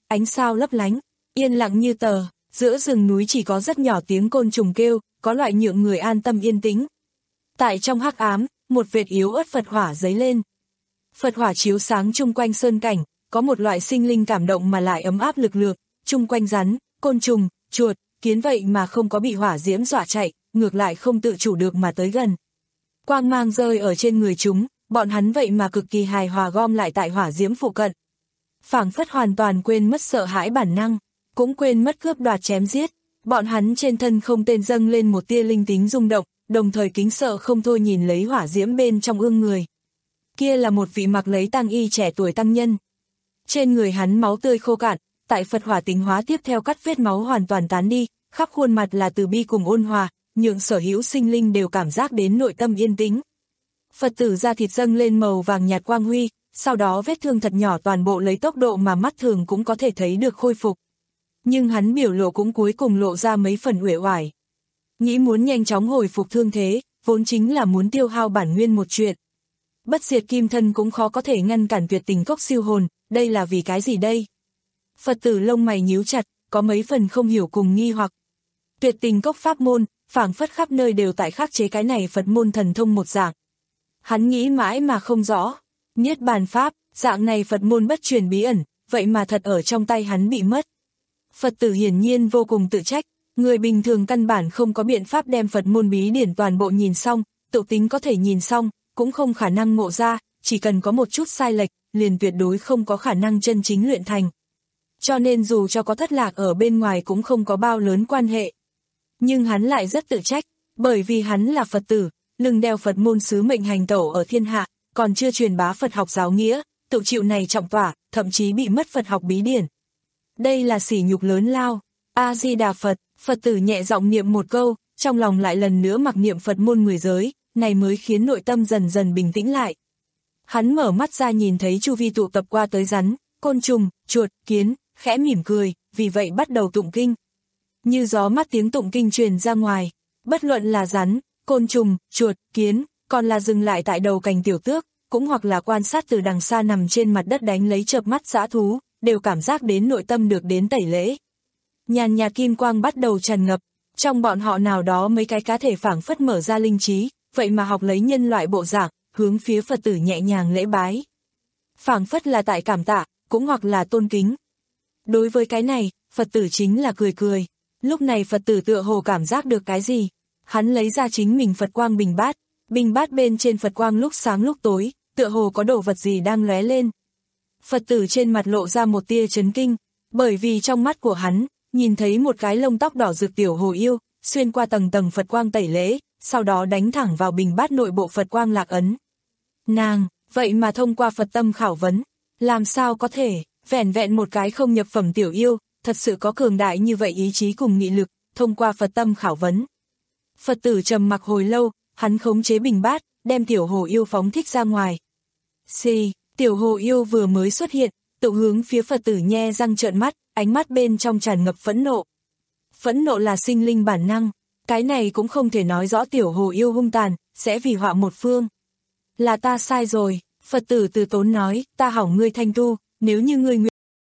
ánh sao lấp lánh, yên lặng như tờ, giữa rừng núi chỉ có rất nhỏ tiếng côn trùng kêu, có loại nhượng người an tâm yên tĩnh. Tại trong hắc ám, một vệt yếu ớt Phật hỏa dấy lên. Phật hỏa chiếu sáng chung quanh sơn cảnh, có một loại sinh linh cảm động mà lại ấm áp lực lượng, chung quanh rắn, côn trùng, chuột, kiến vậy mà không có bị hỏa diễm dọa chạy, ngược lại không tự chủ được mà tới gần. Quang mang rơi ở trên người chúng, bọn hắn vậy mà cực kỳ hài hòa gom lại tại hỏa diễm phụ cận. Phảng phất hoàn toàn quên mất sợ hãi bản năng, cũng quên mất cướp đoạt chém giết, bọn hắn trên thân không tên dâng lên một tia linh tính rung động, đồng thời kính sợ không thôi nhìn lấy hỏa diễm bên trong ương người. Kia là một vị mặc lấy tang y trẻ tuổi tăng nhân. Trên người hắn máu tươi khô cạn, tại Phật hỏa tính hóa tiếp theo cắt vết máu hoàn toàn tán đi, khắp khuôn mặt là từ bi cùng ôn hòa, nhượng sở hữu sinh linh đều cảm giác đến nội tâm yên tĩnh. Phật tử da thịt dâng lên màu vàng nhạt quang huy, sau đó vết thương thật nhỏ toàn bộ lấy tốc độ mà mắt thường cũng có thể thấy được khôi phục. Nhưng hắn biểu lộ cũng cuối cùng lộ ra mấy phần uể oải. Nghĩ muốn nhanh chóng hồi phục thương thế, vốn chính là muốn tiêu hao bản nguyên một chuyện. Bất diệt kim thân cũng khó có thể ngăn cản tuyệt tình cốc siêu hồn, đây là vì cái gì đây? Phật tử lông mày nhíu chặt, có mấy phần không hiểu cùng nghi hoặc. Tuyệt tình cốc pháp môn, phảng phất khắp nơi đều tại khắc chế cái này Phật môn thần thông một dạng. Hắn nghĩ mãi mà không rõ, niết bàn pháp, dạng này Phật môn bất truyền bí ẩn, vậy mà thật ở trong tay hắn bị mất. Phật tử hiển nhiên vô cùng tự trách, người bình thường căn bản không có biện pháp đem Phật môn bí điển toàn bộ nhìn xong, tự tính có thể nhìn xong, cũng không khả năng ngộ ra, chỉ cần có một chút sai lệch, liền tuyệt đối không có khả năng chân chính luyện thành. Cho nên dù cho có thất lạc ở bên ngoài cũng không có bao lớn quan hệ. Nhưng hắn lại rất tự trách, bởi vì hắn là Phật tử, lưng đeo Phật môn sứ mệnh hành tẩu ở thiên hạ, còn chưa truyền bá Phật học giáo nghĩa, tự chịu này trọng tỏa, thậm chí bị mất Phật học bí điển. Đây là sỉ nhục lớn lao. A-di-đà Phật, Phật tử nhẹ giọng niệm một câu, trong lòng lại lần nữa mặc niệm Phật môn mười giới, này mới khiến nội tâm dần dần bình tĩnh lại. Hắn mở mắt ra nhìn thấy chu vi tụ tập qua tới rắn, côn trùng, chuột, kiến, khẽ mỉm cười, vì vậy bắt đầu tụng kinh. Như gió mát tiếng tụng kinh truyền ra ngoài, bất luận là rắn, côn trùng, chuột, kiến, còn là dừng lại tại đầu cành tiểu tước, cũng hoặc là quan sát từ đằng xa nằm trên mặt đất đánh lấy chợp mắt dã thú, đều cảm giác đến nội tâm được đến tẩy lễ. Nhàn nhạt kim quang bắt đầu tràn ngập, trong bọn họ nào đó mấy cái cá thể phảng phất mở ra linh trí, vậy mà học lấy nhân loại bộ dạng, hướng phía Phật tử nhẹ nhàng lễ bái. Phảng phất là tại cảm tạ, cũng hoặc là tôn kính. Đối với cái này, Phật tử chính là cười cười. Lúc này Phật tử tựa hồ cảm giác được cái gì? Hắn lấy ra chính mình Phật quang bình bát, bình bát bên trên Phật quang lúc sáng lúc tối, tựa hồ có đồ vật gì đang lóe lên. Phật tử trên mặt lộ ra một tia chấn kinh, bởi vì trong mắt của hắn, nhìn thấy một cái lông tóc đỏ rực tiểu hồ yêu, xuyên qua tầng tầng Phật quang tẩy lễ, sau đó đánh thẳng vào bình bát nội bộ Phật quang lạc ấn. Nàng, vậy mà thông qua Phật tâm khảo vấn, làm sao có thể, vẻn vẹn một cái không nhập phẩm tiểu yêu, thật sự có cường đại như vậy ý chí cùng nghị lực, thông qua Phật tâm khảo vấn. Phật tử trầm mặc hồi lâu, hắn khống chế bình bát, đem tiểu hồ yêu phóng thích ra ngoài. Xì, tiểu hồ yêu vừa mới xuất hiện, tự hướng phía Phật tử nhe răng trợn mắt, ánh mắt bên trong tràn ngập phẫn nộ. Phẫn nộ là sinh linh bản năng, cái này cũng không thể nói rõ tiểu hồ yêu hung tàn, sẽ vì họa một phương. Là ta sai rồi, Phật tử từ tốn nói, ta hỏng ngươi thanh tu, nếu như ngươi nguyện.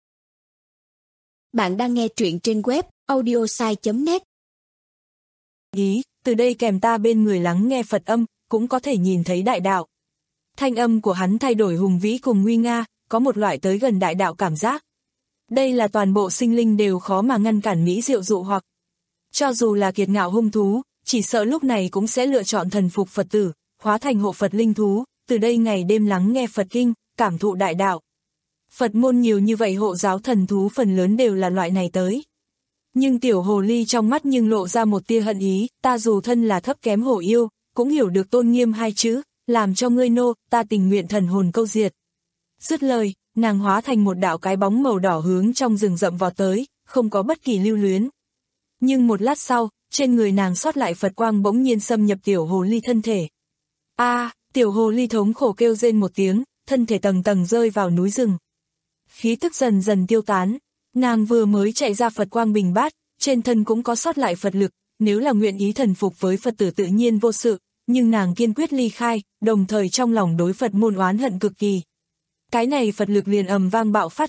Bạn đang nghe truyện trên web audiosai chấm net. Ý, từ đây kèm ta bên người lắng nghe Phật âm, cũng có thể nhìn thấy đại đạo. Thanh âm của hắn thay đổi hùng vĩ cùng nguy nga, có một loại tới gần đại đạo cảm giác. Đây là toàn bộ sinh linh đều khó mà ngăn cản mỹ diệu dụ hoặc. Cho dù là kiệt ngạo hung thú, chỉ sợ lúc này cũng sẽ lựa chọn thần phục Phật tử, hóa thành hộ Phật linh thú, từ đây ngày đêm lắng nghe Phật kinh, cảm thụ đại đạo. Phật môn nhiều như vậy hộ giáo thần thú phần lớn đều là loại này tới. Nhưng tiểu hồ ly trong mắt nhưng lộ ra một tia hận ý, ta dù thân là thấp kém hổ yêu, cũng hiểu được tôn nghiêm hai chữ, làm cho ngươi nô, ta tình nguyện thần hồn câu diệt. Dứt lời, nàng hóa thành một đạo cái bóng màu đỏ hướng trong rừng rậm vọt tới, không có bất kỳ lưu luyến. Nhưng một lát sau, trên người nàng sót lại Phật quang bỗng nhiên xâm nhập tiểu hồ ly thân thể. A, à, tiểu hồ ly thống khổ kêu rên một tiếng, thân thể tầng tầng rơi vào núi rừng. Khí tức dần dần tiêu tán, nàng vừa mới chạy ra Phật quang bình bát, trên thân cũng có sót lại Phật lực, nếu là nguyện ý thần phục với Phật tử tự nhiên vô sự, nhưng nàng kiên quyết ly khai, đồng thời trong lòng đối Phật môn oán hận cực kỳ. Cái này Phật lực liền ầm vang bạo phát ra,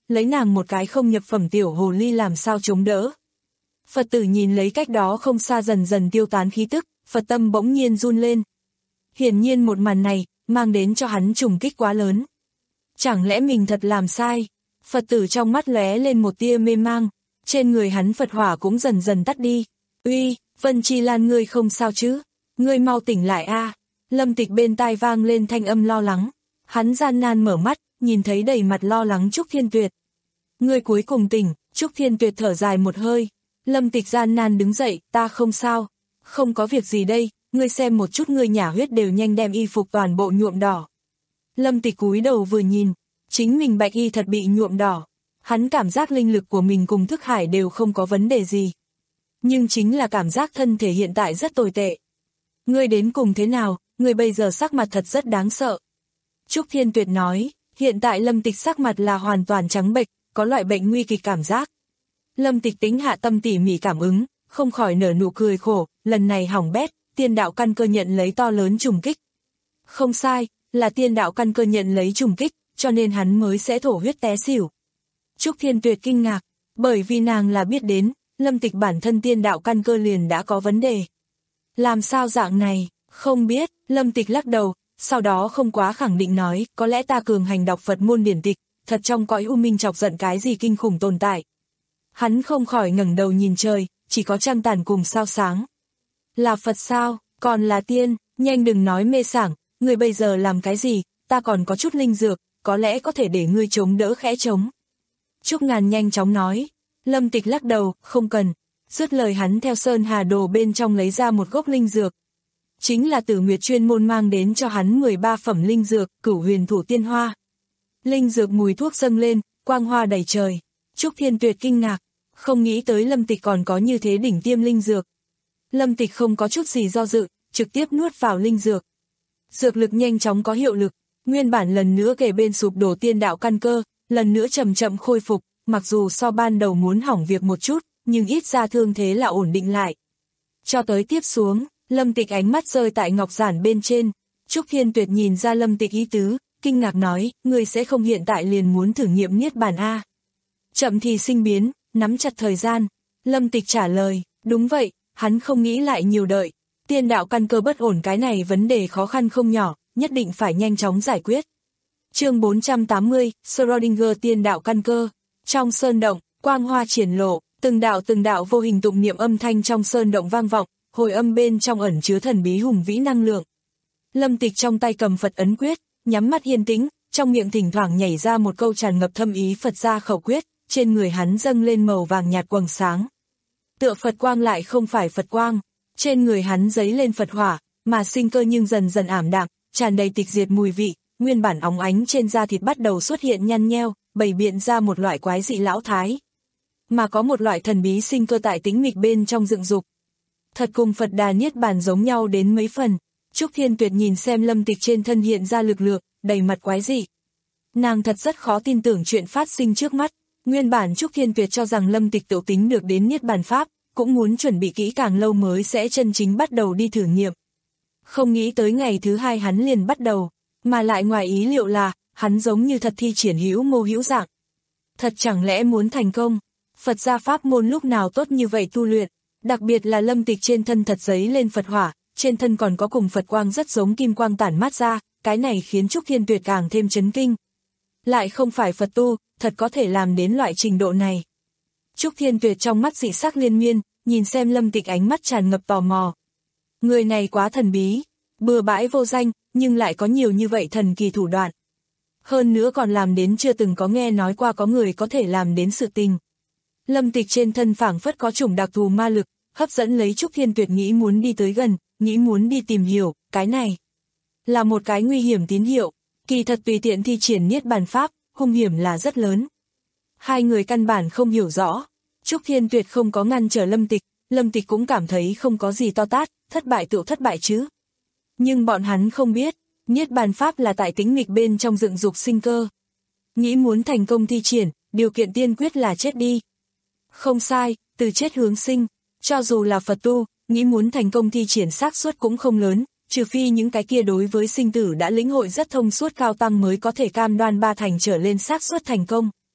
lấy nàng một cái không nhập phẩm tiểu hồ ly làm sao chống đỡ. Phật tử nhìn lấy cách đó không xa dần dần tiêu tán khí tức, Phật tâm bỗng nhiên run lên. Hiển nhiên một màn này, mang đến cho hắn trùng kích quá lớn. Chẳng lẽ mình thật làm sai? Phật tử trong mắt lóe lên một tia mê mang, trên người hắn Phật hỏa cũng dần dần tắt đi. Uy, Vân Chi Lan ngươi không sao chứ? Ngươi mau tỉnh lại a. Lâm Tịch bên tai vang lên thanh âm lo lắng. Hắn gian nan mở mắt, nhìn thấy đầy mặt lo lắng Trúc Thiên Tuyệt. Ngươi cuối cùng tỉnh, Trúc Thiên Tuyệt thở dài một hơi. Lâm Tịch gian nan đứng dậy, ta không sao. Không có việc gì đây, ngươi xem một chút ngươi nhả huyết đều nhanh đem y phục toàn bộ nhuộm đỏ. Lâm Tịch cúi đầu vừa nhìn, chính mình bạch y thật bị nhuộm đỏ. Hắn cảm giác linh lực của mình cùng thức hải đều không có vấn đề gì. Nhưng chính là cảm giác thân thể hiện tại rất tồi tệ. Ngươi đến cùng thế nào, ngươi bây giờ sắc mặt thật rất đáng sợ. Trúc Thiên Tuyệt nói, hiện tại Lâm Tịch sắc mặt là hoàn toàn trắng bệch, có loại bệnh nguy kịch cảm giác. Lâm Tịch tính hạ tâm tỉ mỉ cảm ứng, không khỏi nở nụ cười khổ, lần này hỏng bét, tiên đạo căn cơ nhận lấy to lớn trùng kích. Không sai, là tiên đạo căn cơ nhận lấy trùng kích, cho nên hắn mới sẽ thổ huyết té xỉu. Trúc Thiên Tuyệt kinh ngạc, bởi vì nàng là biết đến, Lâm Tịch bản thân tiên đạo căn cơ liền đã có vấn đề. Làm sao dạng này, không biết, Lâm Tịch lắc đầu, sau đó không quá khẳng định nói, có lẽ ta cường hành đọc Phật môn điển tịch, thật trong cõi u minh chọc giận cái gì kinh khủng tồn tại. Hắn không khỏi ngẩng đầu nhìn trời, chỉ có trăng tàn cùng sao sáng. Là Phật sao, còn là tiên, nhanh đừng nói mê sảng, ngươi bây giờ làm cái gì, ta còn có chút linh dược, có lẽ có thể để ngươi chống đỡ khẽ chống. Trúc Ngàn nhanh chóng nói, Lâm Tịch lắc đầu, không cần, dứt lời hắn theo sơn hà đồ bên trong lấy ra một gốc linh dược. Chính là Tử Nguyệt chuyên môn mang đến cho hắn mười ba phẩm linh dược, Cửu Huyền Thủ Tiên Hoa. Linh dược mùi thuốc dâng lên, quang hoa đầy trời. Trúc Thiên Tuyệt kinh ngạc, không nghĩ tới Lâm Tịch còn có như thế đỉnh tiêm linh dược. Lâm Tịch không có chút gì do dự, trực tiếp nuốt vào linh dược. Dược lực nhanh chóng có hiệu lực, nguyên bản lần nữa kề bên sụp đổ tiên đạo căn cơ, lần nữa chậm chậm khôi phục, mặc dù so ban đầu muốn hỏng việc một chút, nhưng ít ra thương thế là ổn định lại. Cho tới tiếp xuống, Lâm Tịch ánh mắt rơi tại ngọc giản bên trên, Trúc Thiên Tuyệt nhìn ra Lâm Tịch ý tứ, kinh ngạc nói, ngươi sẽ không hiện tại liền muốn thử nghiệm niết bàn a? Chậm thì sinh biến, nắm chặt thời gian. Lâm Tịch trả lời, đúng vậy, hắn không nghĩ lại nhiều đợi. Tiên đạo căn cơ bất ổn cái này vấn đề khó khăn không nhỏ, nhất định phải nhanh chóng giải quyết. Chương bốn trăm tám mươi, Schrödinger tiên đạo căn cơ. Trong sơn động, quang hoa triển lộ, từng đạo từng đạo vô hình tụng niệm âm thanh trong sơn động vang vọng, hồi âm bên trong ẩn chứa thần bí hùng vĩ năng lượng. Lâm Tịch trong tay cầm Phật ấn quyết, nhắm mắt yên tĩnh, trong miệng thỉnh thoảng nhảy ra một câu tràn ngập thâm ý Phật gia khẩu quyết, trên người hắn dâng lên màu vàng nhạt quầng sáng. Tựa Phật quang lại không phải Phật quang, trên người hắn giấy lên Phật hỏa, mà sinh cơ nhưng dần dần ảm đạm, tràn đầy tịch diệt mùi vị, nguyên bản óng ánh trên da thịt bắt đầu xuất hiện nhăn nheo, bày biện ra một loại quái dị lão thái. Mà có một loại thần bí sinh cơ tại tĩnh mịch bên trong dựng dục. Thật cùng Phật Đà Niết Bàn giống nhau đến mấy phần. Trúc Thiên Tuyệt nhìn xem Lâm Tịch trên thân hiện ra lực lượng, đầy mặt quái dị. Nàng thật rất khó tin tưởng chuyện phát sinh trước mắt. Nguyên bản Trúc Thiên Tuyệt cho rằng Lâm Tịch tự tính được đến Niết Bàn Pháp, cũng muốn chuẩn bị kỹ càng lâu mới sẽ chân chính bắt đầu đi thử nghiệm. Không nghĩ tới ngày thứ hai hắn liền bắt đầu, mà lại ngoài ý liệu là, hắn giống như thật thi triển hữu mô hữu dạng. Thật chẳng lẽ muốn thành công, Phật gia pháp môn lúc nào tốt như vậy tu luyện, đặc biệt là Lâm Tịch trên thân thật giấy lên Phật hỏa, trên thân còn có cùng Phật quang rất giống kim quang tản mát ra, cái này khiến Trúc Thiên Tuyệt càng thêm chấn kinh. Lại không phải Phật tu, thật có thể làm đến loại trình độ này. Trúc Thiên Tuyệt trong mắt dị sắc liên miên, nhìn xem Lâm Tịch ánh mắt tràn ngập tò mò. Người này quá thần bí, bừa bãi vô danh, nhưng lại có nhiều như vậy thần kỳ thủ đoạn. Hơn nữa còn làm đến chưa từng có nghe nói qua có người có thể làm đến sự tình. Lâm Tịch trên thân phảng phất có chủng đặc thù ma lực, hấp dẫn lấy Trúc Thiên Tuyệt nghĩ muốn đi tới gần, nghĩ muốn đi tìm hiểu, cái này là một cái nguy hiểm tín hiệu, kỳ thật tùy tiện thi triển Niết Bàn Pháp, hung hiểm là rất lớn. Hai người căn bản không hiểu rõ, Trúc Thiên Tuyệt không có ngăn trở Lâm Tịch, Lâm Tịch cũng cảm thấy không có gì to tát, thất bại tự thất bại chứ. Nhưng bọn hắn không biết, Niết Bàn Pháp là tại tĩnh mịch bên trong dựng dục sinh cơ. Nghĩ muốn thành công thi triển, điều kiện tiên quyết là chết đi. Không sai, từ chết hướng sinh, cho dù là Phật tu, nghĩ muốn thành công thi triển xác suất cũng không lớn, trừ phi những cái kia đối với sinh tử đã lĩnh hội rất thông suốt cao tăng mới có thể cam đoan ba thành trở lên xác suất thành công.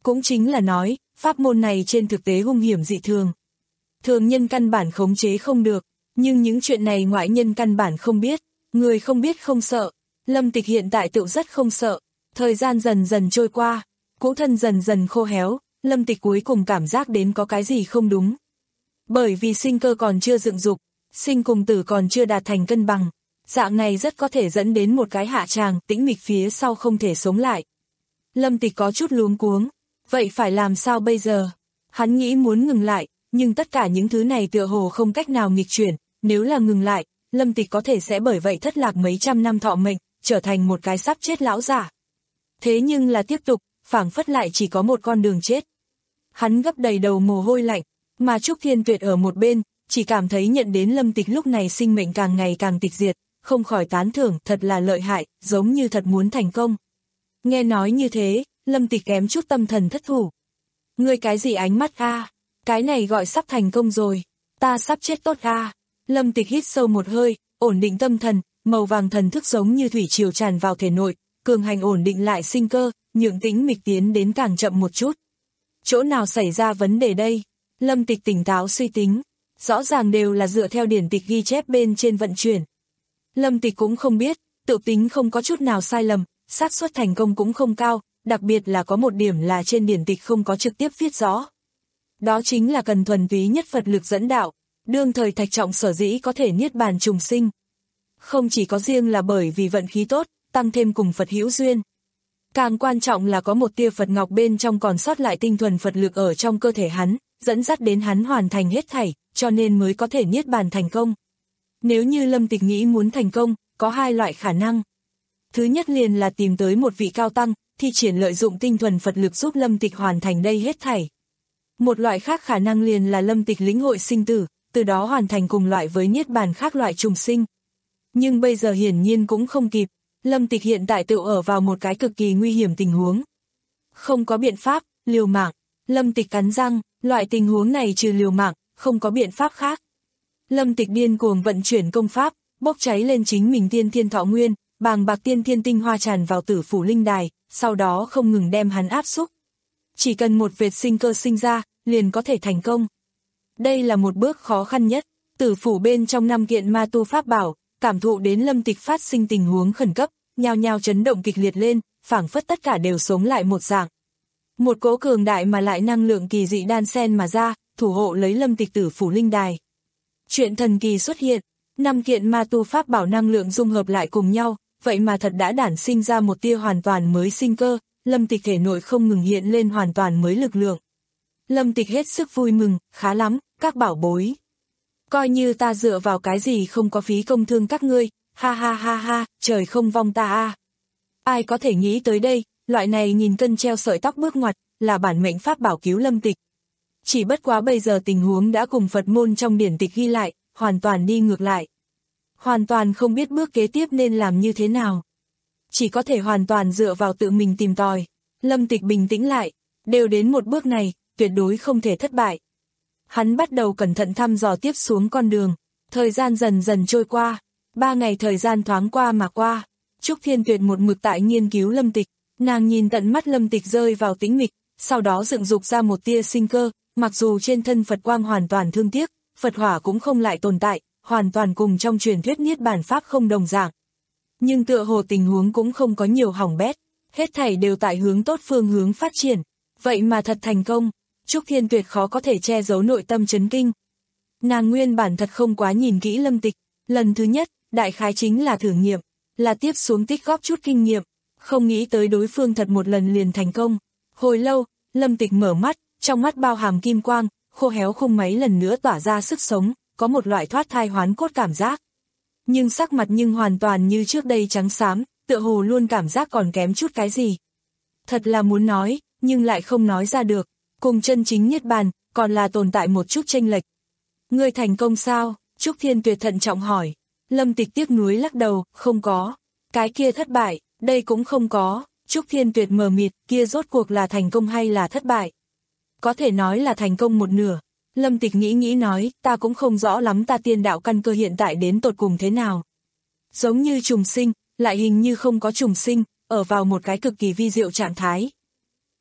Cũng chính là nói, pháp môn này trên thực tế hung hiểm dị thường. Thường nhân căn bản khống chế không được, nhưng những chuyện này ngoại nhân căn bản không biết, người không biết không sợ. Lâm Tịch hiện tại tự rất không sợ, thời gian dần dần trôi qua, cũ thân dần dần khô héo, Lâm Tịch cuối cùng cảm giác đến có cái gì không đúng. Bởi vì sinh cơ còn chưa dựng dục, sinh cùng tử còn chưa đạt thành cân bằng, dạng này rất có thể dẫn đến một cái hạ tràng, tĩnh mịch phía sau không thể sống lại. Lâm Tịch có chút luống cuống, vậy phải làm sao bây giờ? Hắn nghĩ muốn ngừng lại, nhưng tất cả những thứ này tựa hồ không cách nào nghịch chuyển, nếu là ngừng lại, Lâm Tịch có thể sẽ bởi vậy thất lạc mấy trăm năm thọ mệnh, trở thành một cái sắp chết lão giả. Thế nhưng là tiếp tục, phảng phất lại chỉ có một con đường chết. Hắn gấp đầy đầu mồ hôi lạnh, mà Trúc Thiên Tuyệt ở một bên, chỉ cảm thấy nhận đến Lâm Tịch lúc này sinh mệnh càng ngày càng tịch diệt, không khỏi tán thưởng, thật là lợi hại, giống như thật muốn thành công. Nghe nói như thế, Lâm Tịch kém chút tâm thần thất thủ. Ngươi cái gì ánh mắt a? Cái này gọi sắp thành công rồi, ta sắp chết tốt a. Lâm Tịch hít sâu một hơi, ổn định tâm thần, màu vàng thần thức giống như thủy triều tràn vào thể nội, cường hành ổn định lại sinh cơ, nhượng tĩnh mịch tiến đến càng chậm một chút. Chỗ nào xảy ra vấn đề đây? Lâm Tịch tỉnh táo suy tính, rõ ràng đều là dựa theo điển tịch ghi chép bên trên vận chuyển. Lâm Tịch cũng không biết, tự tính không có chút nào sai lầm, xác suất thành công cũng không cao, đặc biệt là có một điểm là trên điển tịch không có trực tiếp viết rõ. Đó chính là cần thuần túy nhất Phật lực dẫn đạo, đương thời Thạch Trọng sở dĩ có thể niết bàn trùng sinh. Không chỉ có riêng là bởi vì vận khí tốt, tăng thêm cùng Phật hữu duyên. Càng quan trọng là có một tia Phật ngọc bên trong còn sót lại tinh thuần Phật lực ở trong cơ thể hắn, dẫn dắt đến hắn hoàn thành hết thảy, cho nên mới có thể niết bàn thành công. Nếu như Lâm Tịch nghĩ muốn thành công, có hai loại khả năng. Thứ nhất liền là tìm tới một vị cao tăng, thi triển lợi dụng tinh thuần Phật lực giúp Lâm Tịch hoàn thành đây hết thảy. Một loại khác khả năng liền là Lâm Tịch lĩnh hội sinh tử, từ đó hoàn thành cùng loại với niết bàn khác loại trùng sinh. Nhưng bây giờ hiển nhiên cũng không kịp, Lâm Tịch hiện tại tự ở vào một cái cực kỳ nguy hiểm tình huống. Không có biện pháp, liều mạng. Lâm Tịch cắn răng, loại tình huống này trừ liều mạng, không có biện pháp khác. Lâm Tịch điên cuồng vận chuyển công pháp, bốc cháy lên chính mình tiên thiên thọ nguyên, bàng bạc tiên thiên tinh hoa tràn vào tử phủ linh đài, sau đó không ngừng đem hắn áp xúc. Chỉ cần một vệt sinh cơ sinh ra, liền có thể thành công. Đây là một bước khó khăn nhất, tử phủ bên trong năm kiện ma tu pháp bảo, cảm thụ đến Lâm Tịch phát sinh tình huống khẩn cấp, nhao nhao chấn động kịch liệt lên, phảng phất tất cả đều sống lại một dạng. Một cỗ cường đại mà lại năng lượng kỳ dị đan xen mà ra, thủ hộ lấy Lâm Tịch tử phủ linh đài. Chuyện thần kỳ xuất hiện, năm kiện ma tu pháp bảo năng lượng dung hợp lại cùng nhau, vậy mà thật đã đản sinh ra một tia hoàn toàn mới sinh cơ, Lâm Tịch thể nội không ngừng hiện lên hoàn toàn mới lực lượng. Lâm Tịch hết sức vui mừng, khá lắm, các bảo bối. Coi như ta dựa vào cái gì không có phí công thương các ngươi, ha ha ha ha, trời không vong ta a. Ai có thể nghĩ tới đây, loại này nhìn cân treo sợi tóc bước ngoặt, là bản mệnh pháp bảo cứu Lâm Tịch. Chỉ bất quá bây giờ tình huống đã cùng Phật môn trong điển tịch ghi lại, hoàn toàn đi ngược lại. Hoàn toàn không biết bước kế tiếp nên làm như thế nào. Chỉ có thể hoàn toàn dựa vào tự mình tìm tòi. Lâm Tịch bình tĩnh lại, đều đến một bước này, tuyệt đối không thể thất bại. Hắn bắt đầu cẩn thận thăm dò tiếp xuống con đường, thời gian dần dần trôi qua, ba ngày thời gian thoáng qua mà qua. Trúc Thiên Tuyệt một mực tại nghiên cứu Lâm Tịch, nàng nhìn tận mắt Lâm Tịch rơi vào tĩnh mịch, sau đó dựng dục ra một tia sinh cơ, mặc dù trên thân Phật quang hoàn toàn thương tiếc, Phật hỏa cũng không lại tồn tại, hoàn toàn cùng trong truyền thuyết niết bàn pháp không đồng dạng. Nhưng tựa hồ tình huống cũng không có nhiều hỏng bét, hết thảy đều tại hướng tốt phương hướng phát triển, vậy mà thật thành công. Trúc Thiên Tuyệt khó có thể che giấu nội tâm chấn kinh. Nàng nguyên bản thật không quá nhìn kỹ Lâm Tịch, lần thứ nhất, đại khái chính là thử nghiệm, là tiếp xuống tích góp chút kinh nghiệm, không nghĩ tới đối phương thật một lần liền thành công. Hồi lâu, Lâm Tịch mở mắt, trong mắt bao hàm kim quang, khô héo khung máy lần nữa tỏa ra sức sống, có một loại thoát thai hoán cốt cảm giác. Nhưng sắc mặt nhưng hoàn toàn như trước đây trắng xám, tựa hồ luôn cảm giác còn kém chút cái gì. Thật là muốn nói, nhưng lại không nói ra được. Cùng chân chính niết bàn, còn là tồn tại một chút chênh lệch. Ngươi thành công sao? Trúc Thiên Tuyệt thận trọng hỏi. Lâm Tịch tiếc nuối lắc đầu, không có. Cái kia thất bại, đây cũng không có. Trúc Thiên Tuyệt mờ mịt, kia rốt cuộc là thành công hay là thất bại? Có thể nói là thành công một nửa. Lâm Tịch nghĩ nghĩ nói, ta cũng không rõ lắm ta tiên đạo căn cơ hiện tại đến tột cùng thế nào. Giống như trùng sinh, lại hình như không có trùng sinh, ở vào một cái cực kỳ vi diệu trạng thái.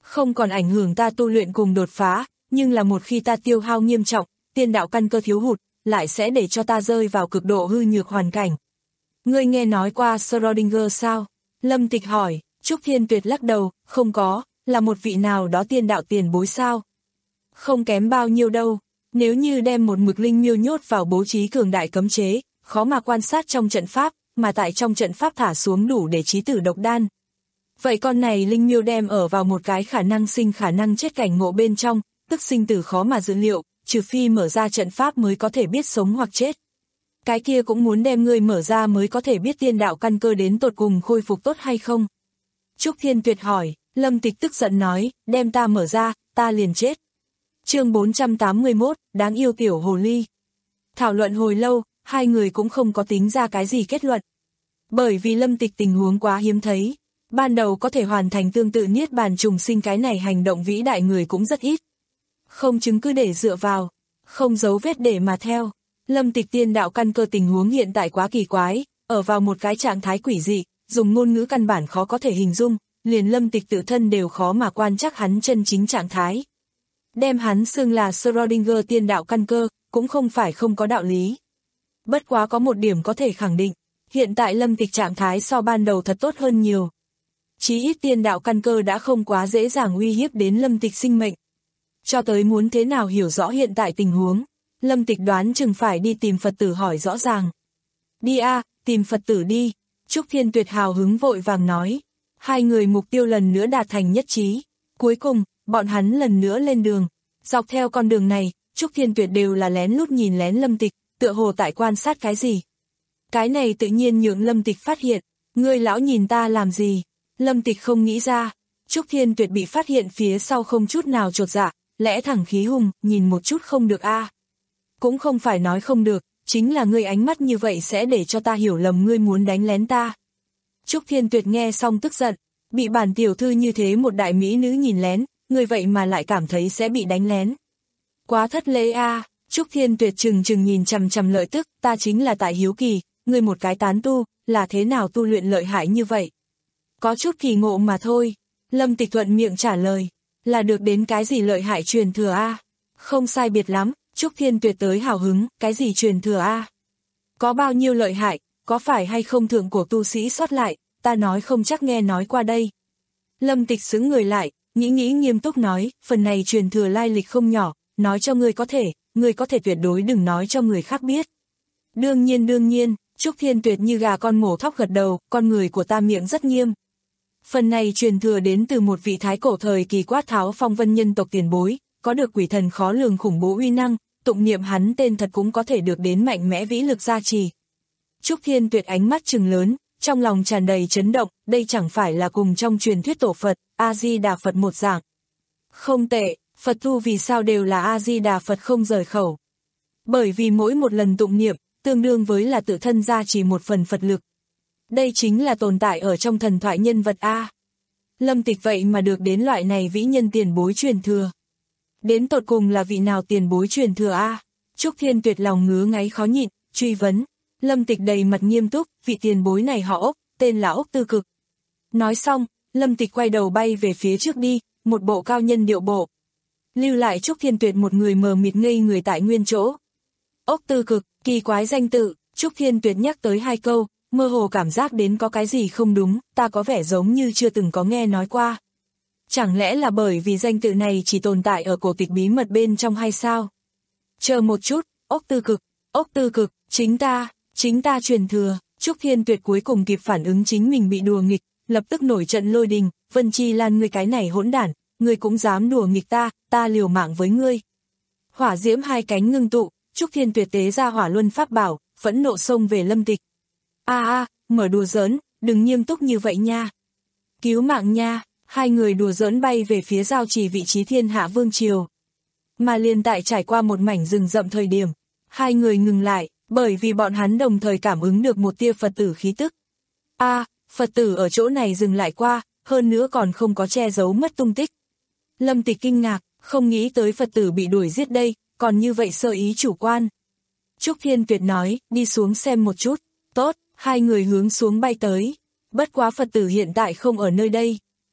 không còn ảnh hưởng ta tu luyện cùng đột phá, nhưng là một khi ta tiêu hao nghiêm trọng, tiên đạo căn cơ thiếu hụt, lại sẽ để cho ta rơi vào cực độ hư nhược hoàn cảnh. Ngươi nghe nói qua Schrödinger sao? Lâm Tịch hỏi. Trúc Thiên Tuyệt lắc đầu, không có, là một vị nào đó tiên đạo tiền bối sao? Không kém bao nhiêu đâu, nếu như đem một mực linh miêu nhốt vào bố trí cường đại cấm chế, khó mà quan sát trong trận pháp, mà tại trong trận pháp thả xuống đủ để chí tử độc đan. Vậy con này linh miêu đem ở vào một cái khả năng sinh khả năng chết cảnh ngộ bên trong, tức sinh tử khó mà dự liệu, trừ phi mở ra trận pháp mới có thể biết sống hoặc chết. Cái kia cũng muốn đem ngươi mở ra mới có thể biết tiên đạo căn cơ đến tột cùng khôi phục tốt hay không. Trúc Thiên Tuyệt hỏi, Lâm Tịch tức giận nói, đem ta mở ra, ta liền chết. Chương bốn trăm tám mươi mốt, đáng yêu tiểu hồ ly. Thảo luận hồi lâu, hai người cũng không có tính ra cái gì kết luận. Bởi vì Lâm Tịch tình huống quá hiếm thấy, ban đầu có thể hoàn thành tương tự niết bàn trùng sinh cái này hành động vĩ đại người cũng rất ít. Không chứng cứ để dựa vào, không dấu vết để mà theo. Lâm Tịch tiên đạo căn cơ tình huống hiện tại quá kỳ quái, ở vào một cái trạng thái quỷ dị, dùng ngôn ngữ căn bản khó có thể hình dung, liền Lâm Tịch tự thân đều khó mà quan trắc hắn chân chính trạng thái. Đem hắn xưng là Schrödinger tiên đạo căn cơ, cũng không phải không có đạo lý. Bất quá có một điểm có thể khẳng định, hiện tại Lâm Tịch trạng thái so ban đầu thật tốt hơn nhiều. Chí ít tiên đạo căn cơ đã không quá dễ dàng uy hiếp đến Lâm Tịch sinh mệnh. Cho tới muốn thế nào hiểu rõ hiện tại tình huống, Lâm Tịch đoán chừng phải đi tìm Phật tử hỏi rõ ràng. Đi a, à, tìm Phật tử đi, Trúc Thiên Tuyệt hào hứng vội vàng nói. Hai người mục tiêu lần nữa đạt thành nhất trí. Cuối cùng, bọn hắn lần nữa lên đường. Dọc theo con đường này, Trúc Thiên Tuyệt đều là lén lút nhìn lén Lâm Tịch, tựa hồ tại quan sát cái gì. Cái này tự nhiên nhượng Lâm Tịch phát hiện, ngươi lão nhìn ta làm gì. Lâm Tịch không nghĩ ra, Trúc Thiên Tuyệt bị phát hiện phía sau không chút nào chột dạ, lẽ thẳng khí hùng, nhìn một chút không được a. Cũng không phải nói không được, chính là ngươi ánh mắt như vậy sẽ để cho ta hiểu lầm ngươi muốn đánh lén ta. Trúc Thiên Tuyệt nghe xong tức giận, bị bản tiểu thư như thế một đại mỹ nữ nhìn lén, ngươi vậy mà lại cảm thấy sẽ bị đánh lén. Quá thất lễ a. Trúc Thiên Tuyệt chừng chừng nhìn chằm chằm Lợi Tức, ta chính là tại hiếu kỳ, ngươi một cái tán tu, là thế nào tu luyện lợi hại như vậy? Có chút kỳ ngộ mà thôi. Lâm Tịch thuận miệng trả lời, là được đến cái gì lợi hại truyền thừa a? Không sai biệt lắm, Trúc Thiên Tuyệt tới hào hứng, cái gì truyền thừa a? Có bao nhiêu lợi hại, có phải hay không thượng cổ tu sĩ sót lại, ta nói không chắc nghe nói qua đây. Lâm Tịch xứng người lại, nghĩ nghĩ nghiêm túc nói, phần này truyền thừa lai lịch không nhỏ, nói cho ngươi có thể, ngươi có thể tuyệt đối đừng nói cho người khác biết. Đương nhiên đương nhiên, Trúc Thiên Tuyệt như gà con mổ thóc gật đầu, con người của ta miệng rất nghiêm. Phần này truyền thừa đến từ một vị thái cổ thời kỳ quát tháo phong vân nhân tộc tiền bối, có được quỷ thần khó lường khủng bố uy năng, tụng niệm hắn tên thật cũng có thể được đến mạnh mẽ vĩ lực gia trì. Trúc Thiên Tuyệt ánh mắt trừng lớn, trong lòng tràn đầy chấn động, đây chẳng phải là cùng trong truyền thuyết tổ Phật, A-di-đà Phật một dạng. Không tệ, Phật tu vì sao đều là A-di-đà Phật không rời khẩu. Bởi vì mỗi một lần tụng niệm, tương đương với là tự thân gia trì một phần Phật lực. Đây chính là tồn tại ở trong thần thoại nhân vật A. Lâm Tịch vậy mà được đến loại này vĩ nhân tiền bối truyền thừa. Đến tột cùng là vị nào tiền bối truyền thừa A? Trúc Thiên Tuyệt lòng ngứa ngáy khó nhịn, truy vấn. Lâm Tịch đầy mặt nghiêm túc, vị tiền bối này họ Ốc, tên là Ốc Tư Cực. Nói xong, Lâm Tịch quay đầu bay về phía trước đi, một bộ cao nhân điệu bộ. Lưu lại Trúc Thiên Tuyệt một người mờ mịt ngây người tại nguyên chỗ. Ốc Tư Cực, kỳ quái danh tự, Trúc Thiên Tuyệt nhắc tới hai câu, mơ hồ cảm giác đến có cái gì không đúng, ta có vẻ giống như chưa từng có nghe nói qua. Chẳng lẽ là bởi vì danh tự này chỉ tồn tại ở cổ tịch bí mật bên trong hay sao? Chờ một chút, Ốc Tư Cực, Ốc Tư Cực, chính ta, chính ta truyền thừa. Trúc Thiên Tuyệt cuối cùng kịp phản ứng chính mình bị đùa nghịch, lập tức nổi trận lôi đình, Vân Chi Lan ngươi cái này hỗn đản, ngươi cũng dám đùa nghịch ta, ta liều mạng với ngươi. Hỏa diễm hai cánh ngưng tụ, Trúc Thiên Tuyệt tế ra hỏa luân pháp bảo, phẫn nộ xông về Lâm Tịch. A a, mở đùa giỡn, đừng nghiêm túc như vậy nha. Cứu mạng nha, hai người đùa giỡn bay về phía giao trì vị trí thiên hạ vương triều. Mà liền tại trải qua một mảnh rừng rậm thời điểm, hai người ngừng lại, bởi vì bọn hắn đồng thời cảm ứng được một tia Phật tử khí tức. A, Phật tử ở chỗ này dừng lại qua, hơn nữa còn không có che giấu mất tung tích. Lâm Tịch kinh ngạc, không nghĩ tới Phật tử bị đuổi giết đây, còn như vậy sơ ý chủ quan. Trúc Thiên Tuyệt nói, đi xuống xem một chút. Tốt, hai người hướng xuống bay tới. Bất quá Phật tử hiện tại không ở nơi đây.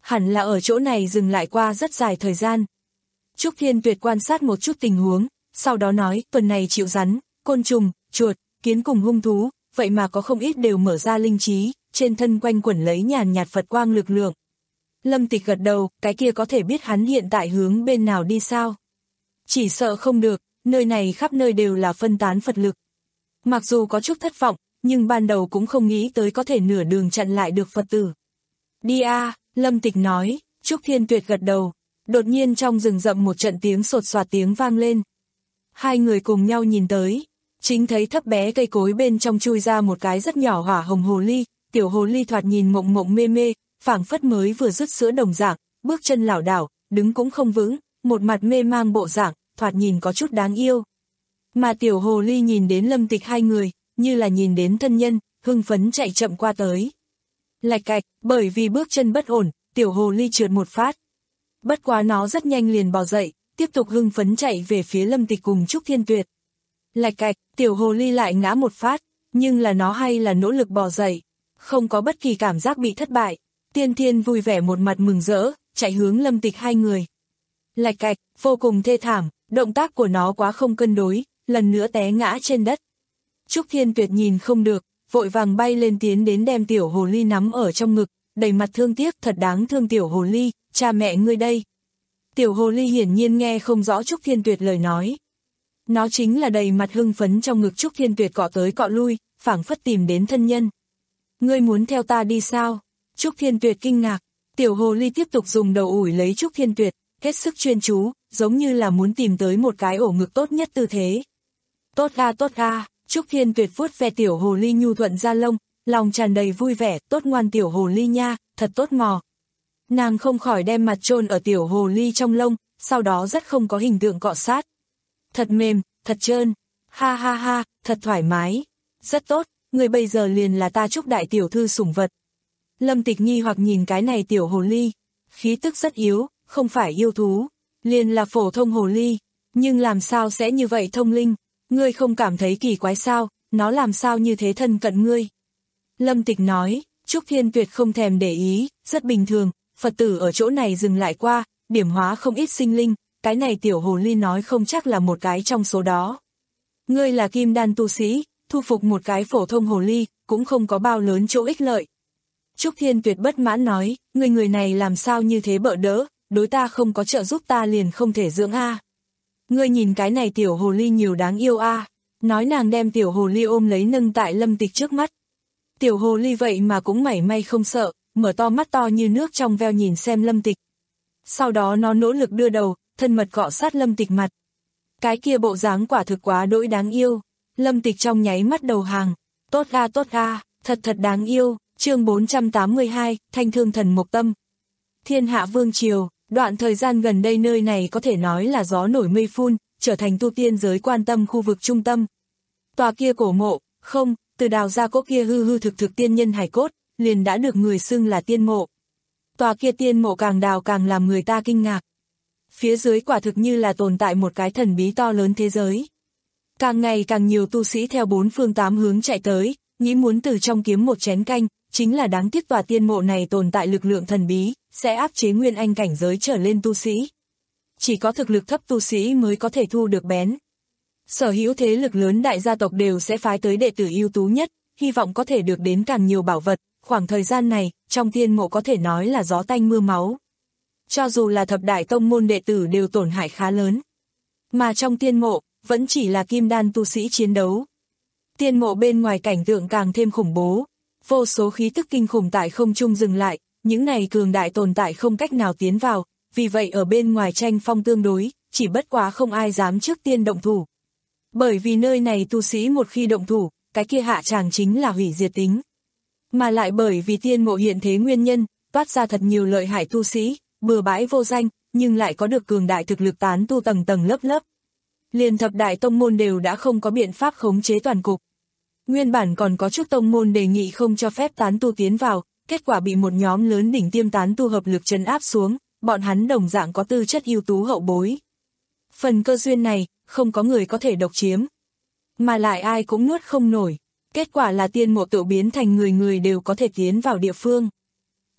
hẳn là ở chỗ này dừng lại qua rất dài thời gian. Trúc Thiên Tuyệt quan sát một chút tình huống, sau đó nói, tuần này chịu rắn, côn trùng, chuột, kiến cùng hung thú, vậy mà có không ít đều mở ra linh trí, trên thân quanh quẩn lấy nhàn nhạt Phật quang lực lượng. Lâm Tịch gật đầu, cái kia có thể biết hắn hiện tại hướng bên nào đi sao? Chỉ sợ không được, nơi này khắp nơi đều là phân tán Phật lực. Mặc dù có chút thất vọng, nhưng ban đầu cũng không nghĩ tới có thể nửa đường chặn lại được Phật tử. Đi a, Lâm Tịch nói. Trúc Thiên Tuyệt gật đầu. Đột nhiên trong rừng rậm một trận tiếng sột soạt tiếng vang lên. Hai người cùng nhau nhìn tới, chính thấy thấp bé cây cối bên trong chui ra một cái rất nhỏ hỏa hồng hồ ly. Tiểu hồ ly thoạt nhìn mộng mộng mê mê, phảng phất mới vừa dứt sữa đồng dạng, bước chân lảo đảo, đứng cũng không vững, một mặt mê mang bộ dạng, thoạt nhìn có chút đáng yêu. Mà tiểu hồ ly nhìn đến Lâm Tịch hai người, như là nhìn đến thân nhân, hưng phấn chạy chậm qua tới. Lạch cạch, bởi vì bước chân bất ổn, tiểu hồ ly trượt một phát. Bất quá nó rất nhanh liền bò dậy, tiếp tục hưng phấn chạy về phía Lâm Tịch cùng Trúc Thiên Tuyệt. Lạch cạch, tiểu hồ ly lại ngã một phát, nhưng là nó hay là nỗ lực bò dậy, không có bất kỳ cảm giác bị thất bại. Tiên Thiên vui vẻ một mặt mừng rỡ, chạy hướng Lâm Tịch hai người. Lạch cạch, vô cùng thê thảm, động tác của nó quá không cân đối, lần nữa té ngã trên đất. Trúc Thiên Tuyệt nhìn không được, vội vàng bay lên tiến đến đem tiểu hồ ly nắm ở trong ngực, đầy mặt thương tiếc, thật đáng thương tiểu hồ ly, cha mẹ ngươi đây. Tiểu hồ ly hiển nhiên nghe không rõ Trúc Thiên Tuyệt lời nói. Nó chính là đầy mặt hưng phấn trong ngực Trúc Thiên Tuyệt cọ tới cọ lui, phảng phất tìm đến thân nhân. Ngươi muốn theo ta đi sao? Trúc Thiên Tuyệt kinh ngạc, tiểu hồ ly tiếp tục dùng đầu ủi lấy Trúc Thiên Tuyệt, hết sức chuyên chú, giống như là muốn tìm tới một cái ổ ngực tốt nhất tư thế. Tốt ga tốt ga, Trúc Thiên Tuyệt vuốt ve tiểu hồ ly nhu thuận da lông, lòng tràn đầy vui vẻ, tốt ngoan tiểu hồ ly nha, thật tốt mò. Nàng không khỏi đem mặt chôn ở tiểu hồ ly trong lông, sau đó rất không có hình tượng cọ sát. Thật mềm, thật trơn, ha ha ha, thật thoải mái, rất tốt, người bây giờ liền là ta Trúc đại tiểu thư sủng vật. Lâm Tịch nghi hoặc nhìn cái này tiểu hồ ly, khí tức rất yếu, không phải yêu thú, liền là phổ thông hồ ly, nhưng làm sao sẽ như vậy thông linh, ngươi không cảm thấy kỳ quái sao, nó làm sao như thế thân cận ngươi. Lâm Tịch nói, Trúc Thiên Tuyệt không thèm để ý, rất bình thường, Phật tử ở chỗ này dừng lại qua, điểm hóa không ít sinh linh, cái này tiểu hồ ly nói không chắc là một cái trong số đó. Ngươi là kim đan tu sĩ, thu phục một cái phổ thông hồ ly, cũng không có bao lớn chỗ ích lợi. Trúc Thiên Tuyệt bất mãn nói, người người này làm sao như thế bợ đỡ, đối ta không có trợ giúp ta liền không thể dưỡng a. Ngươi nhìn cái này tiểu hồ ly nhiều đáng yêu a. Nói nàng đem tiểu hồ ly ôm lấy nâng tại Lâm Tịch trước mắt. Tiểu hồ ly vậy mà cũng mảy may không sợ, mở to mắt to như nước trong veo nhìn xem Lâm Tịch. Sau đó nó nỗ lực đưa đầu, thân mật cọ sát Lâm Tịch mặt. Cái kia bộ dáng quả thực quá đỗi đáng yêu. Lâm Tịch trong nháy mắt đầu hàng. Tốt ga tốt ga, thật thật đáng yêu. Chương bốn trăm tám mươi hai, Thanh Thương Thần Mộc Tâm. Thiên Hạ Vương Triều, đoạn thời gian gần đây nơi này có thể nói là gió nổi mây phun, trở thành tu tiên giới quan tâm khu vực trung tâm. Tòa kia cổ mộ, không, từ đào ra cỗ kia hư hư thực thực tiên nhân hải cốt, liền đã được người xưng là tiên mộ. Tòa kia tiên mộ càng đào càng làm người ta kinh ngạc. Phía dưới quả thực như là tồn tại một cái thần bí to lớn thế giới. Càng ngày càng nhiều tu sĩ theo bốn phương tám hướng chạy tới, nghĩ muốn từ trong kiếm một chén canh, chính là đáng tiếc tòa tiên mộ này tồn tại lực lượng thần bí, sẽ áp chế nguyên anh cảnh giới trở lên tu sĩ. Chỉ có thực lực thấp tu sĩ mới có thể thu được bén. Sở hữu thế lực lớn đại gia tộc đều sẽ phái tới đệ tử ưu tú nhất, hy vọng có thể được đến càng nhiều bảo vật, khoảng thời gian này, trong tiên mộ có thể nói là gió tanh mưa máu. Cho dù là thập đại tông môn đệ tử đều tổn hại khá lớn. Mà trong tiên mộ, vẫn chỉ là kim đan tu sĩ chiến đấu. Tiên mộ bên ngoài cảnh tượng càng thêm khủng bố. Vô số khí tức kinh khủng tại không trung dừng lại, những này cường đại tồn tại không cách nào tiến vào, vì vậy ở bên ngoài tranh phong tương đối, chỉ bất quá không ai dám trước tiên động thủ. Bởi vì nơi này tu sĩ một khi động thủ, cái kia hạ tràng chính là hủy diệt tính. Mà lại bởi vì tiên mộ hiện thế nguyên nhân, toát ra thật nhiều lợi hại tu sĩ, bừa bãi vô danh, nhưng lại có được cường đại thực lực tán tu tầng tầng lớp lớp. Liền thập đại tông môn đều đã không có biện pháp khống chế toàn cục. Nguyên bản còn có chút tông môn đề nghị không cho phép tán tu tiến vào, kết quả bị một nhóm lớn đỉnh tiêm tán tu hợp lực trấn áp xuống, bọn hắn đồng dạng có tư chất ưu tú hậu bối. Phần cơ duyên này, không có người có thể độc chiếm, mà lại ai cũng nuốt không nổi, kết quả là tiên mộ tự biến thành người người đều có thể tiến vào địa phương.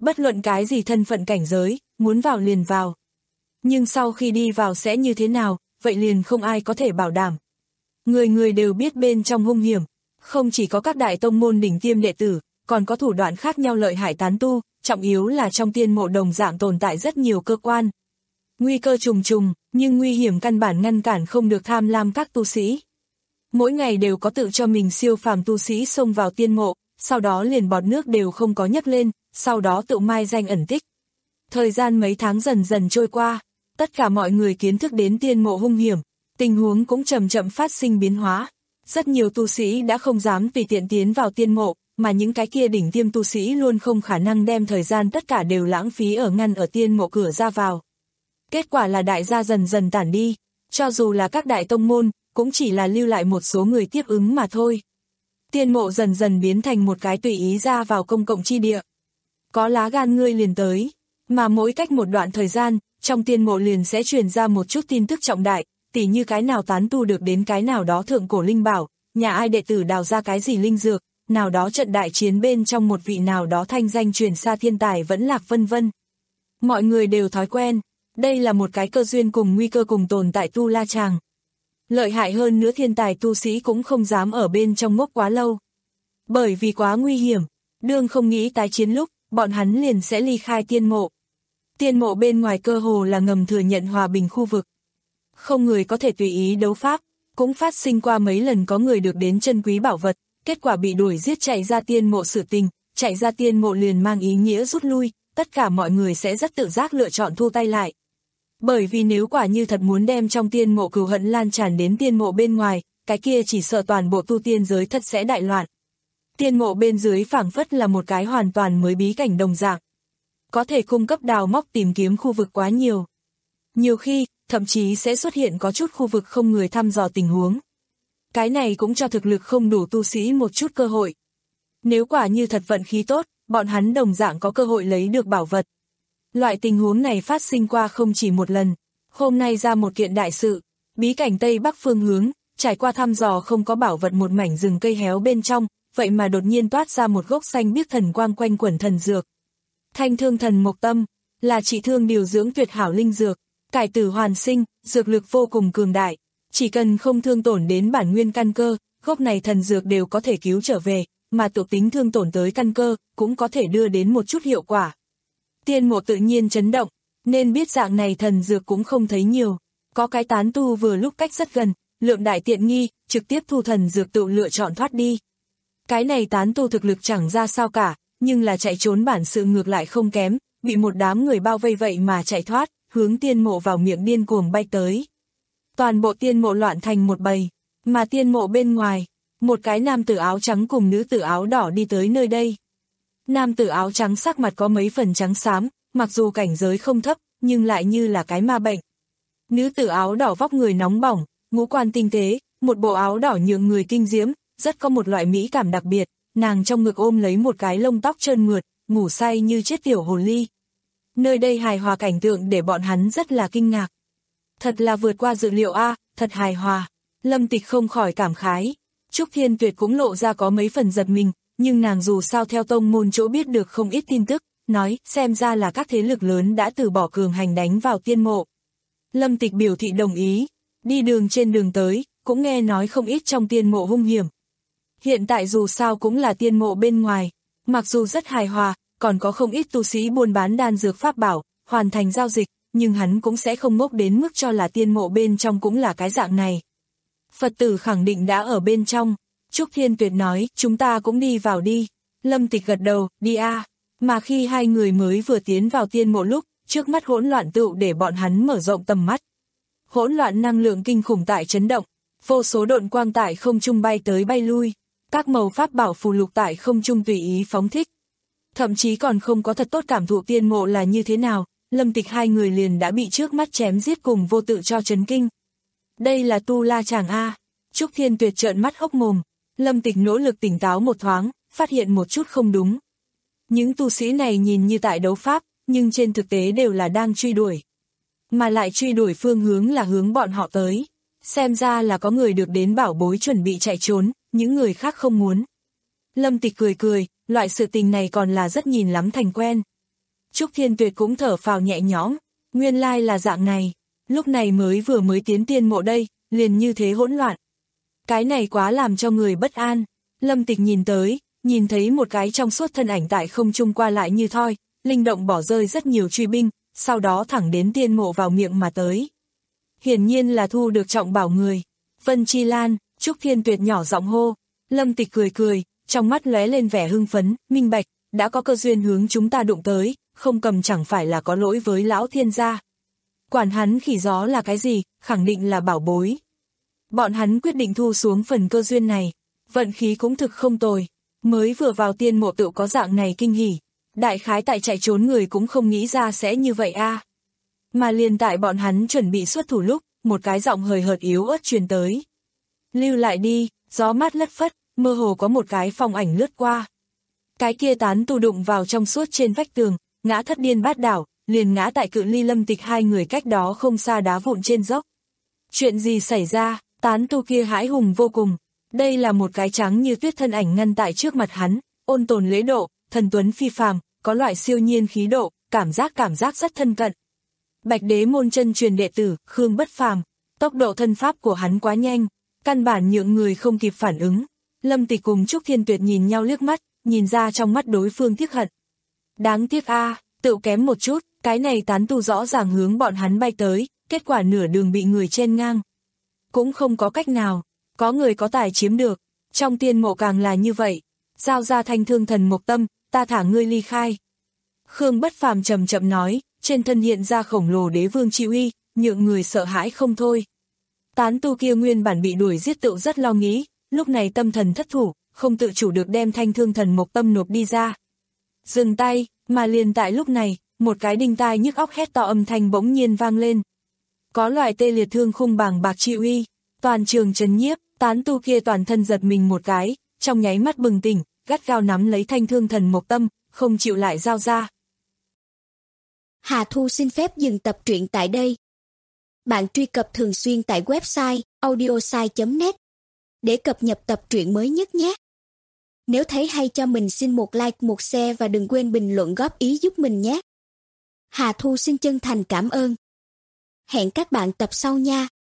bất luận cái gì thân phận cảnh giới, muốn vào liền vào. Nhưng sau khi đi vào sẽ như thế nào, vậy liền không ai có thể bảo đảm. Người người đều biết bên trong hung hiểm, không chỉ có các đại tông môn đỉnh tiêm đệ tử, còn có thủ đoạn khác nhau lợi hại tán tu, trọng yếu là trong tiên mộ đồng dạng tồn tại rất nhiều cơ quan. Nguy cơ trùng trùng, nhưng nguy hiểm căn bản ngăn cản không được tham lam các tu sĩ. Mỗi ngày đều có tự cho mình siêu phàm tu sĩ xông vào tiên mộ, sau đó liền bọt nước đều không có nhấc lên, sau đó tự mai danh ẩn tích. Thời gian mấy tháng dần dần trôi qua, tất cả mọi người kiến thức đến tiên mộ hung hiểm, tình huống cũng chậm chậm phát sinh biến hóa. Rất nhiều tu sĩ đã không dám tùy tiện tiến vào tiên mộ, mà những cái kia đỉnh tiêm tu sĩ luôn không khả năng đem thời gian tất cả đều lãng phí ở ngăn ở tiên mộ cửa ra vào. Kết quả là đại gia dần dần tản đi, cho dù là các đại tông môn, cũng chỉ là lưu lại một số người tiếp ứng mà thôi. Tiên mộ dần dần biến thành một cái tùy ý ra vào công cộng chi địa. Có lá gan ngươi liền tới, mà mỗi cách một đoạn thời gian, trong tiên mộ liền sẽ truyền ra một chút tin tức trọng đại, tỉ như cái nào tán tu được đến cái nào đó thượng cổ linh bảo, nhà ai đệ tử đào ra cái gì linh dược, nào đó trận đại chiến bên trong một vị nào đó thanh danh truyền xa thiên tài vẫn lạc vân vân. Mọi người đều thói quen, đây là một cái cơ duyên cùng nguy cơ cùng tồn tại tu la chàng. Lợi hại hơn nữa thiên tài tu sĩ cũng không dám ở bên trong ngốc quá lâu. Bởi vì quá nguy hiểm, đương không nghĩ tái chiến lúc, bọn hắn liền sẽ ly khai tiên mộ. Tiên mộ bên ngoài cơ hồ là ngầm thừa nhận hòa bình khu vực. Không người có thể tùy ý đấu pháp, cũng phát sinh qua mấy lần có người được đến chân quý bảo vật, kết quả bị đuổi giết chạy ra tiên mộ sự tình, chạy ra tiên mộ liền mang ý nghĩa rút lui, tất cả mọi người sẽ rất tự giác lựa chọn thu tay lại. Bởi vì nếu quả như thật muốn đem trong tiên mộ cừu hận lan tràn đến tiên mộ bên ngoài, cái kia chỉ sợ toàn bộ tu tiên giới thật sẽ đại loạn. Tiên mộ bên dưới phảng phất là một cái hoàn toàn mới bí cảnh đồng dạng. Có thể cung cấp đào móc tìm kiếm khu vực quá nhiều. Nhiều khi, thậm chí sẽ xuất hiện có chút khu vực không người thăm dò tình huống. Cái này cũng cho thực lực không đủ tu sĩ một chút cơ hội. Nếu quả như thật vận khí tốt, bọn hắn đồng dạng có cơ hội lấy được bảo vật. Loại tình huống này phát sinh qua không chỉ một lần. Hôm nay ra một kiện đại sự, bí cảnh Tây Bắc phương hướng, trải qua thăm dò không có bảo vật một mảnh rừng cây héo bên trong, vậy mà đột nhiên toát ra một gốc xanh biếc thần quang quanh quẩn thần dược. Thanh thương thần mộc tâm, là trị thương điều dưỡng tuyệt hảo linh dược, cải tử hoàn sinh, dược lực vô cùng cường đại. Chỉ cần không thương tổn đến bản nguyên căn cơ, gốc này thần dược đều có thể cứu trở về, mà tự tính thương tổn tới căn cơ, cũng có thể đưa đến một chút hiệu quả. Tiên mộ tự nhiên chấn động, nên biết dạng này thần dược cũng không thấy nhiều. Có cái tán tu vừa lúc cách rất gần, lượng đại tiện nghi, trực tiếp thu thần dược tự lựa chọn thoát đi. Cái này tán tu thực lực chẳng ra sao cả, nhưng là chạy trốn bản sự ngược lại không kém, bị một đám người bao vây vậy mà chạy thoát, hướng tiên mộ vào miệng điên cuồng bay tới. Toàn bộ tiên mộ loạn thành một bầy, mà tiên mộ bên ngoài, một cái nam tử áo trắng cùng nữ tử áo đỏ đi tới nơi đây. Nam tử áo trắng sắc mặt có mấy phần trắng xám, mặc dù cảnh giới không thấp, nhưng lại như là cái ma bệnh. Nữ tử áo đỏ vóc người nóng bỏng, ngũ quan tinh tế, một bộ áo đỏ nhượng người kinh diễm, rất có một loại mỹ cảm đặc biệt, nàng trong ngực ôm lấy một cái lông tóc trơn mượt, ngủ say như chết tiểu hồ ly. Nơi đây hài hòa cảnh tượng để bọn hắn rất là kinh ngạc. Thật là vượt qua dự liệu a, à, thật hài hòa. Lâm Tịch không khỏi cảm khái. Trúc Thiên Tuyệt cũng lộ ra có mấy phần giật mình, nhưng nàng dù sao theo tông môn chỗ biết được không ít tin tức, nói xem ra là các thế lực lớn đã từ bỏ cường hành đánh vào tiên mộ. Lâm Tịch biểu thị đồng ý, đi đường trên đường tới, cũng nghe nói không ít trong tiên mộ hung hiểm. Hiện tại dù sao cũng là tiên mộ bên ngoài, mặc dù rất hài hòa, còn có không ít tu sĩ buôn bán đan dược pháp bảo, hoàn thành giao dịch, nhưng hắn cũng sẽ không ngốc đến mức cho là tiên mộ bên trong cũng là cái dạng này. Phật tử khẳng định đã ở bên trong. Trúc Thiên Tuyệt nói, chúng ta cũng đi vào đi. Lâm Tịch gật đầu, đi a. À. Mà khi hai người mới vừa tiến vào tiên mộ lúc, trước mắt hỗn loạn tựu để bọn hắn mở rộng tầm mắt. Hỗn loạn năng lượng kinh khủng tại chấn động, vô số độn quang tại không trung bay tới bay lui, các màu pháp bảo phù lục tại không trung tùy ý phóng thích. Thậm chí còn không có thật tốt cảm thụ tiên mộ là như thế nào, Lâm Tịch hai người liền đã bị trước mắt chém giết cùng vô tự cho chấn kinh. Đây là tu la chàng a. Trúc Thiên Tuyệt trợn mắt hốc mồm. Lâm Tịch nỗ lực tỉnh táo một thoáng, phát hiện một chút không đúng. Những tu sĩ này nhìn như tại đấu pháp, nhưng trên thực tế đều là đang truy đuổi. Mà lại truy đuổi phương hướng là hướng bọn họ tới. Xem ra là có người được đến bảo bối chuẩn bị chạy trốn, những người khác không muốn. Lâm Tịch cười cười, loại sự tình này còn là rất nhìn lắm thành quen. Trúc Thiên Tuyệt cũng thở phào nhẹ nhõm, nguyên lai là dạng này, lúc này mới vừa mới tiến tiên mộ đây, liền như thế hỗn loạn. Cái này quá làm cho người bất an. Lâm Tịch nhìn tới, nhìn thấy một cái trong suốt thân ảnh tại không trung qua lại như thoi, linh động bỏ rơi rất nhiều truy binh, sau đó thẳng đến tiên mộ vào miệng mà tới. Hiển nhiên là thu được trọng bảo người. Vân Chi Lan, Trúc Thiên Tuyệt nhỏ giọng hô. Lâm Tịch cười cười, trong mắt lóe lên vẻ hưng phấn, minh bạch, đã có cơ duyên hướng chúng ta đụng tới, không cầm chẳng phải là có lỗi với lão thiên gia. Quản hắn khỉ gió là cái gì, khẳng định là bảo bối. Bọn hắn quyết định thu xuống phần cơ duyên này, vận khí cũng thực không tồi, mới vừa vào tiên mộ tự có dạng này kinh hỉ, đại khái tại chạy trốn người cũng không nghĩ ra sẽ như vậy a. Mà liền tại bọn hắn chuẩn bị xuất thủ lúc, một cái giọng hời hợt yếu ớt truyền tới. Lưu lại đi, gió mát lất phất, mơ hồ có một cái phong ảnh lướt qua. Cái kia tán tu đụng vào trong suốt trên vách tường, ngã thất điên bát đảo, liền ngã tại cự ly Lâm Tịch hai người cách đó không xa đá vụn trên dốc. Chuyện gì xảy ra, tán tu kia hãi hùng vô cùng. Đây là một cái trắng như tuyết thân ảnh ngăn tại trước mặt hắn, ôn tồn lễ độ, thần tuấn phi phàm, có loại siêu nhiên khí độ, cảm giác cảm giác rất thân cận. Bạch Đế môn chân truyền đệ tử, Khương Bất Phàm, tốc độ thân pháp của hắn quá nhanh, căn bản nhượng người không kịp phản ứng. Lâm Tịch cùng Trúc Thiên Tuyệt nhìn nhau liếc mắt, nhìn ra trong mắt đối phương tiếc hận. Đáng tiếc a, à, tự kém một chút, cái này tán tu rõ ràng hướng bọn hắn bay tới, kết quả nửa đường bị người chen ngang. Cũng không có cách nào, có người có tài chiếm được, trong tiên mộ càng là như vậy. Giao ra thanh thương thần mộc tâm, ta thả ngươi ly khai. Khương Bất Phàm chậm chậm nói, trên thân hiện ra khổng lồ đế vương chi uy, nhượng người sợ hãi không thôi. Tán tu kia nguyên bản bị đuổi giết tự rất lo nghĩ, lúc này tâm thần thất thủ, không tự chủ được đem thanh thương thần mộc tâm nộp đi ra. Dừng tay, mà liền tại lúc này, một cái đinh tai nhức óc hét to âm thanh bỗng nhiên vang lên. Có loại tê liệt thương khung bàng bạc chi uy, toàn trường chấn nhiếp, tán tu kia toàn thân giật mình một cái, trong nháy mắt bừng tỉnh, gắt gao nắm lấy thanh thương thần mộc tâm, không chịu lại giao ra. Hà Thu xin phép dừng tập truyện tại đây. Bạn truy cập thường xuyên tại website audiosai chấm net để cập nhật tập truyện mới nhất nhé. Nếu thấy hay cho mình xin một like, một share và đừng quên bình luận góp ý giúp mình nhé. Hà Thu xin chân thành cảm ơn. Hẹn các bạn tập sau nha.